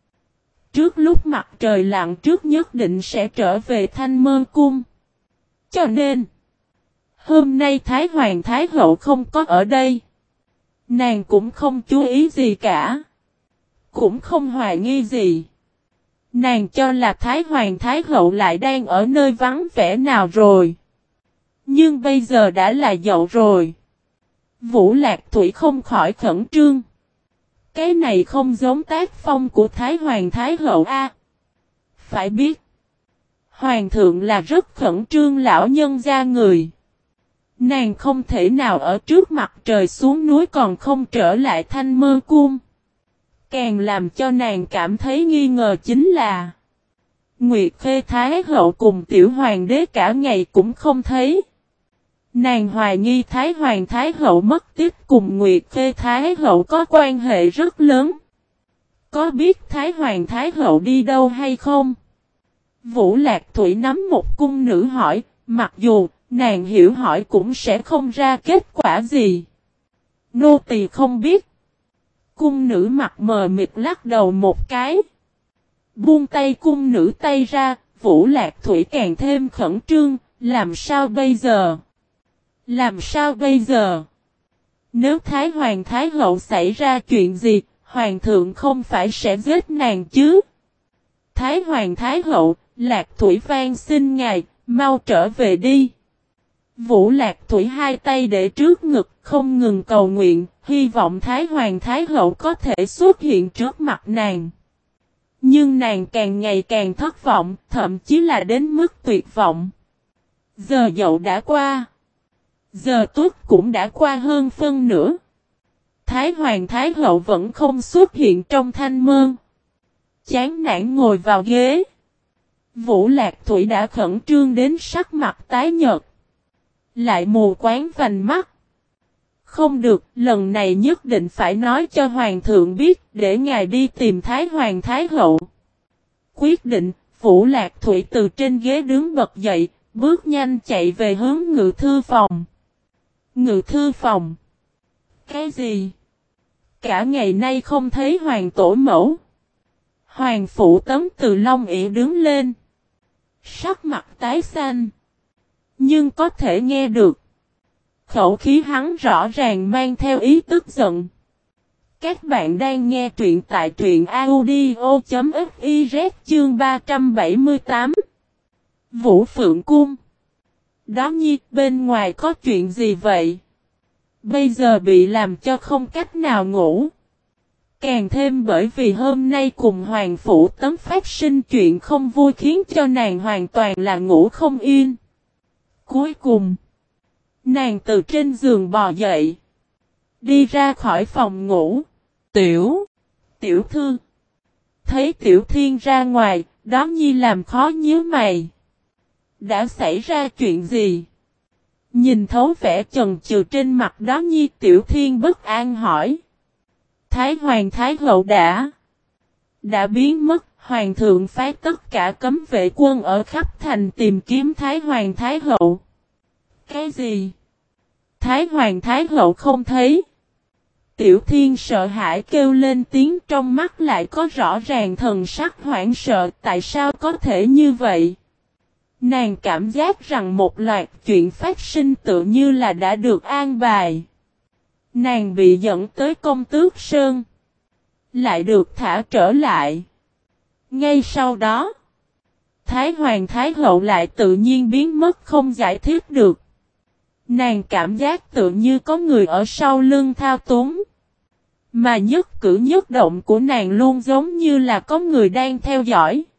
Trước lúc mặt trời lặn trước nhất định sẽ trở về Thanh Mơ Cung. Cho nên, hôm nay Thái Hoàng Thái Hậu không có ở đây. Nàng cũng không chú ý gì cả. Cũng không hoài nghi gì. Nàng cho là Thái Hoàng Thái Hậu lại đang ở nơi vắng vẻ nào rồi. Nhưng bây giờ đã là dậu rồi. Vũ Lạc Thụy không khỏi khẩn trương. Cái này không giống tác phong của Thái Hoàng Thái Hậu a. Phải biết, Hoàng thượng là rất khẩn trương lão nhân gia người. Nàng không thể nào ở trước mặt trời xuống núi còn không trở lại Thanh Mơ Cung. Càng làm cho nàng cảm thấy nghi ngờ chính là Nguyệt Khê Thái Hậu cùng Tiểu Hoàng đế cả ngày cũng không thấy. Nàng hoài nghi Thái Hoàng Thái Hậu mất tích cùng Nguyệt Khê Thái Hậu có quan hệ rất lớn. Có biết Thái Hoàng Thái Hậu đi đâu hay không? Vũ Lạc Thụy nắm một cung nữ hỏi, mặc dù nàng hiểu hỏi cũng sẽ không ra kết quả gì. Nô tỳ không biết. Cung nữ mặt mờ mịt lắc đầu một cái. Buông tay cung nữ tay ra, Vũ Lạc Thụy càng thêm khẩn trương, làm sao bây giờ? Làm sao bây giờ? Nếu Thái Hoàng Thái Hậu xảy ra chuyện gì, Hoàng thượng không phải sẽ giết nàng chứ? Thái Hoàng Thái Hậu, Lạc Thụy van xin ngài, mau trở về đi. Vũ Lạc Thụy hai tay để trước ngực, không ngừng cầu nguyện, hy vọng Thái Hoàng Thái Hậu có thể xuất hiện trước mặt nàng. Nhưng nàng càng ngày càng thất vọng, thậm chí là đến mức tuyệt vọng. Giờ dậu đã qua. Giờ tuất cũng đã qua hơn phân nửa. Thái Hoàng Thái Hậu vẫn không xuất hiện trong Thanh Mơn. Chán nản ngồi vào ghế. Vũ Lạc Thụy đã khẩn trương đến sắc mặt tái nhợt. Lại mù quáng vành mắt. Không được, lần này nhất định phải nói cho Hoàng thượng biết để ngài đi tìm Thái Hoàng Thái Hậu. Quyết định, Vũ Lạc Thụy từ trên ghế đứng bật dậy, bước nhanh chạy về hướng ngự thư phòng. Ngự thư phòng? Cái gì? Cả ngày nay không thấy Hoàng tổ mẫu. Hoàng phụ Tấm Từ Long ỉa đứng lên. Sắc mặt tái xanh. Nhưng có thể nghe được. Khẩu khí hắn rõ ràng mang theo ý tức giận. Các bạn đang nghe truyện tại truyện audio.fiz chương ba trăm bảy mươi tám. Vũ Phượng Cung. Đó nhi, bên ngoài có chuyện gì vậy? Bây giờ bị làm cho không cách nào ngủ. Càng thêm bởi vì hôm nay cùng Hoàng Phủ Tấn phát sinh chuyện không vui khiến cho nàng hoàn toàn là ngủ không yên. Cuối cùng, nàng từ trên giường bò dậy, đi ra khỏi phòng ngủ. Tiểu, tiểu thư, thấy Tiểu Thiên ra ngoài, đó nhi làm khó nhíu mày. Đã xảy ra chuyện gì? Nhìn thấu vẻ chần chừ trên mặt đó nhi, Tiểu Thiên bất an hỏi. Thái Hoàng Thái Hậu đã đã biến mất, Hoàng thượng phái tất cả cấm vệ quân ở khắp thành tìm kiếm Thái Hoàng Thái Hậu. Cái gì? Thái Hoàng Thái Hậu không thấy. Tiểu Thiên sợ hãi kêu lên tiếng, trong mắt lại có rõ ràng thần sắc hoảng sợ. Tại sao có thể như vậy? Nàng cảm giác rằng một loạt chuyện phát sinh tự như là đã được an bài. Nàng bị dẫn tới Công Tước Sơn, lại được thả trở lại. Ngay sau đó, Thái Hoàng Thái Hậu lại tự nhiên biến mất không giải thích được. Nàng cảm giác tự như có người ở sau lưng thao túng. Mà nhất cử nhất động của nàng luôn giống như là có người đang theo dõi.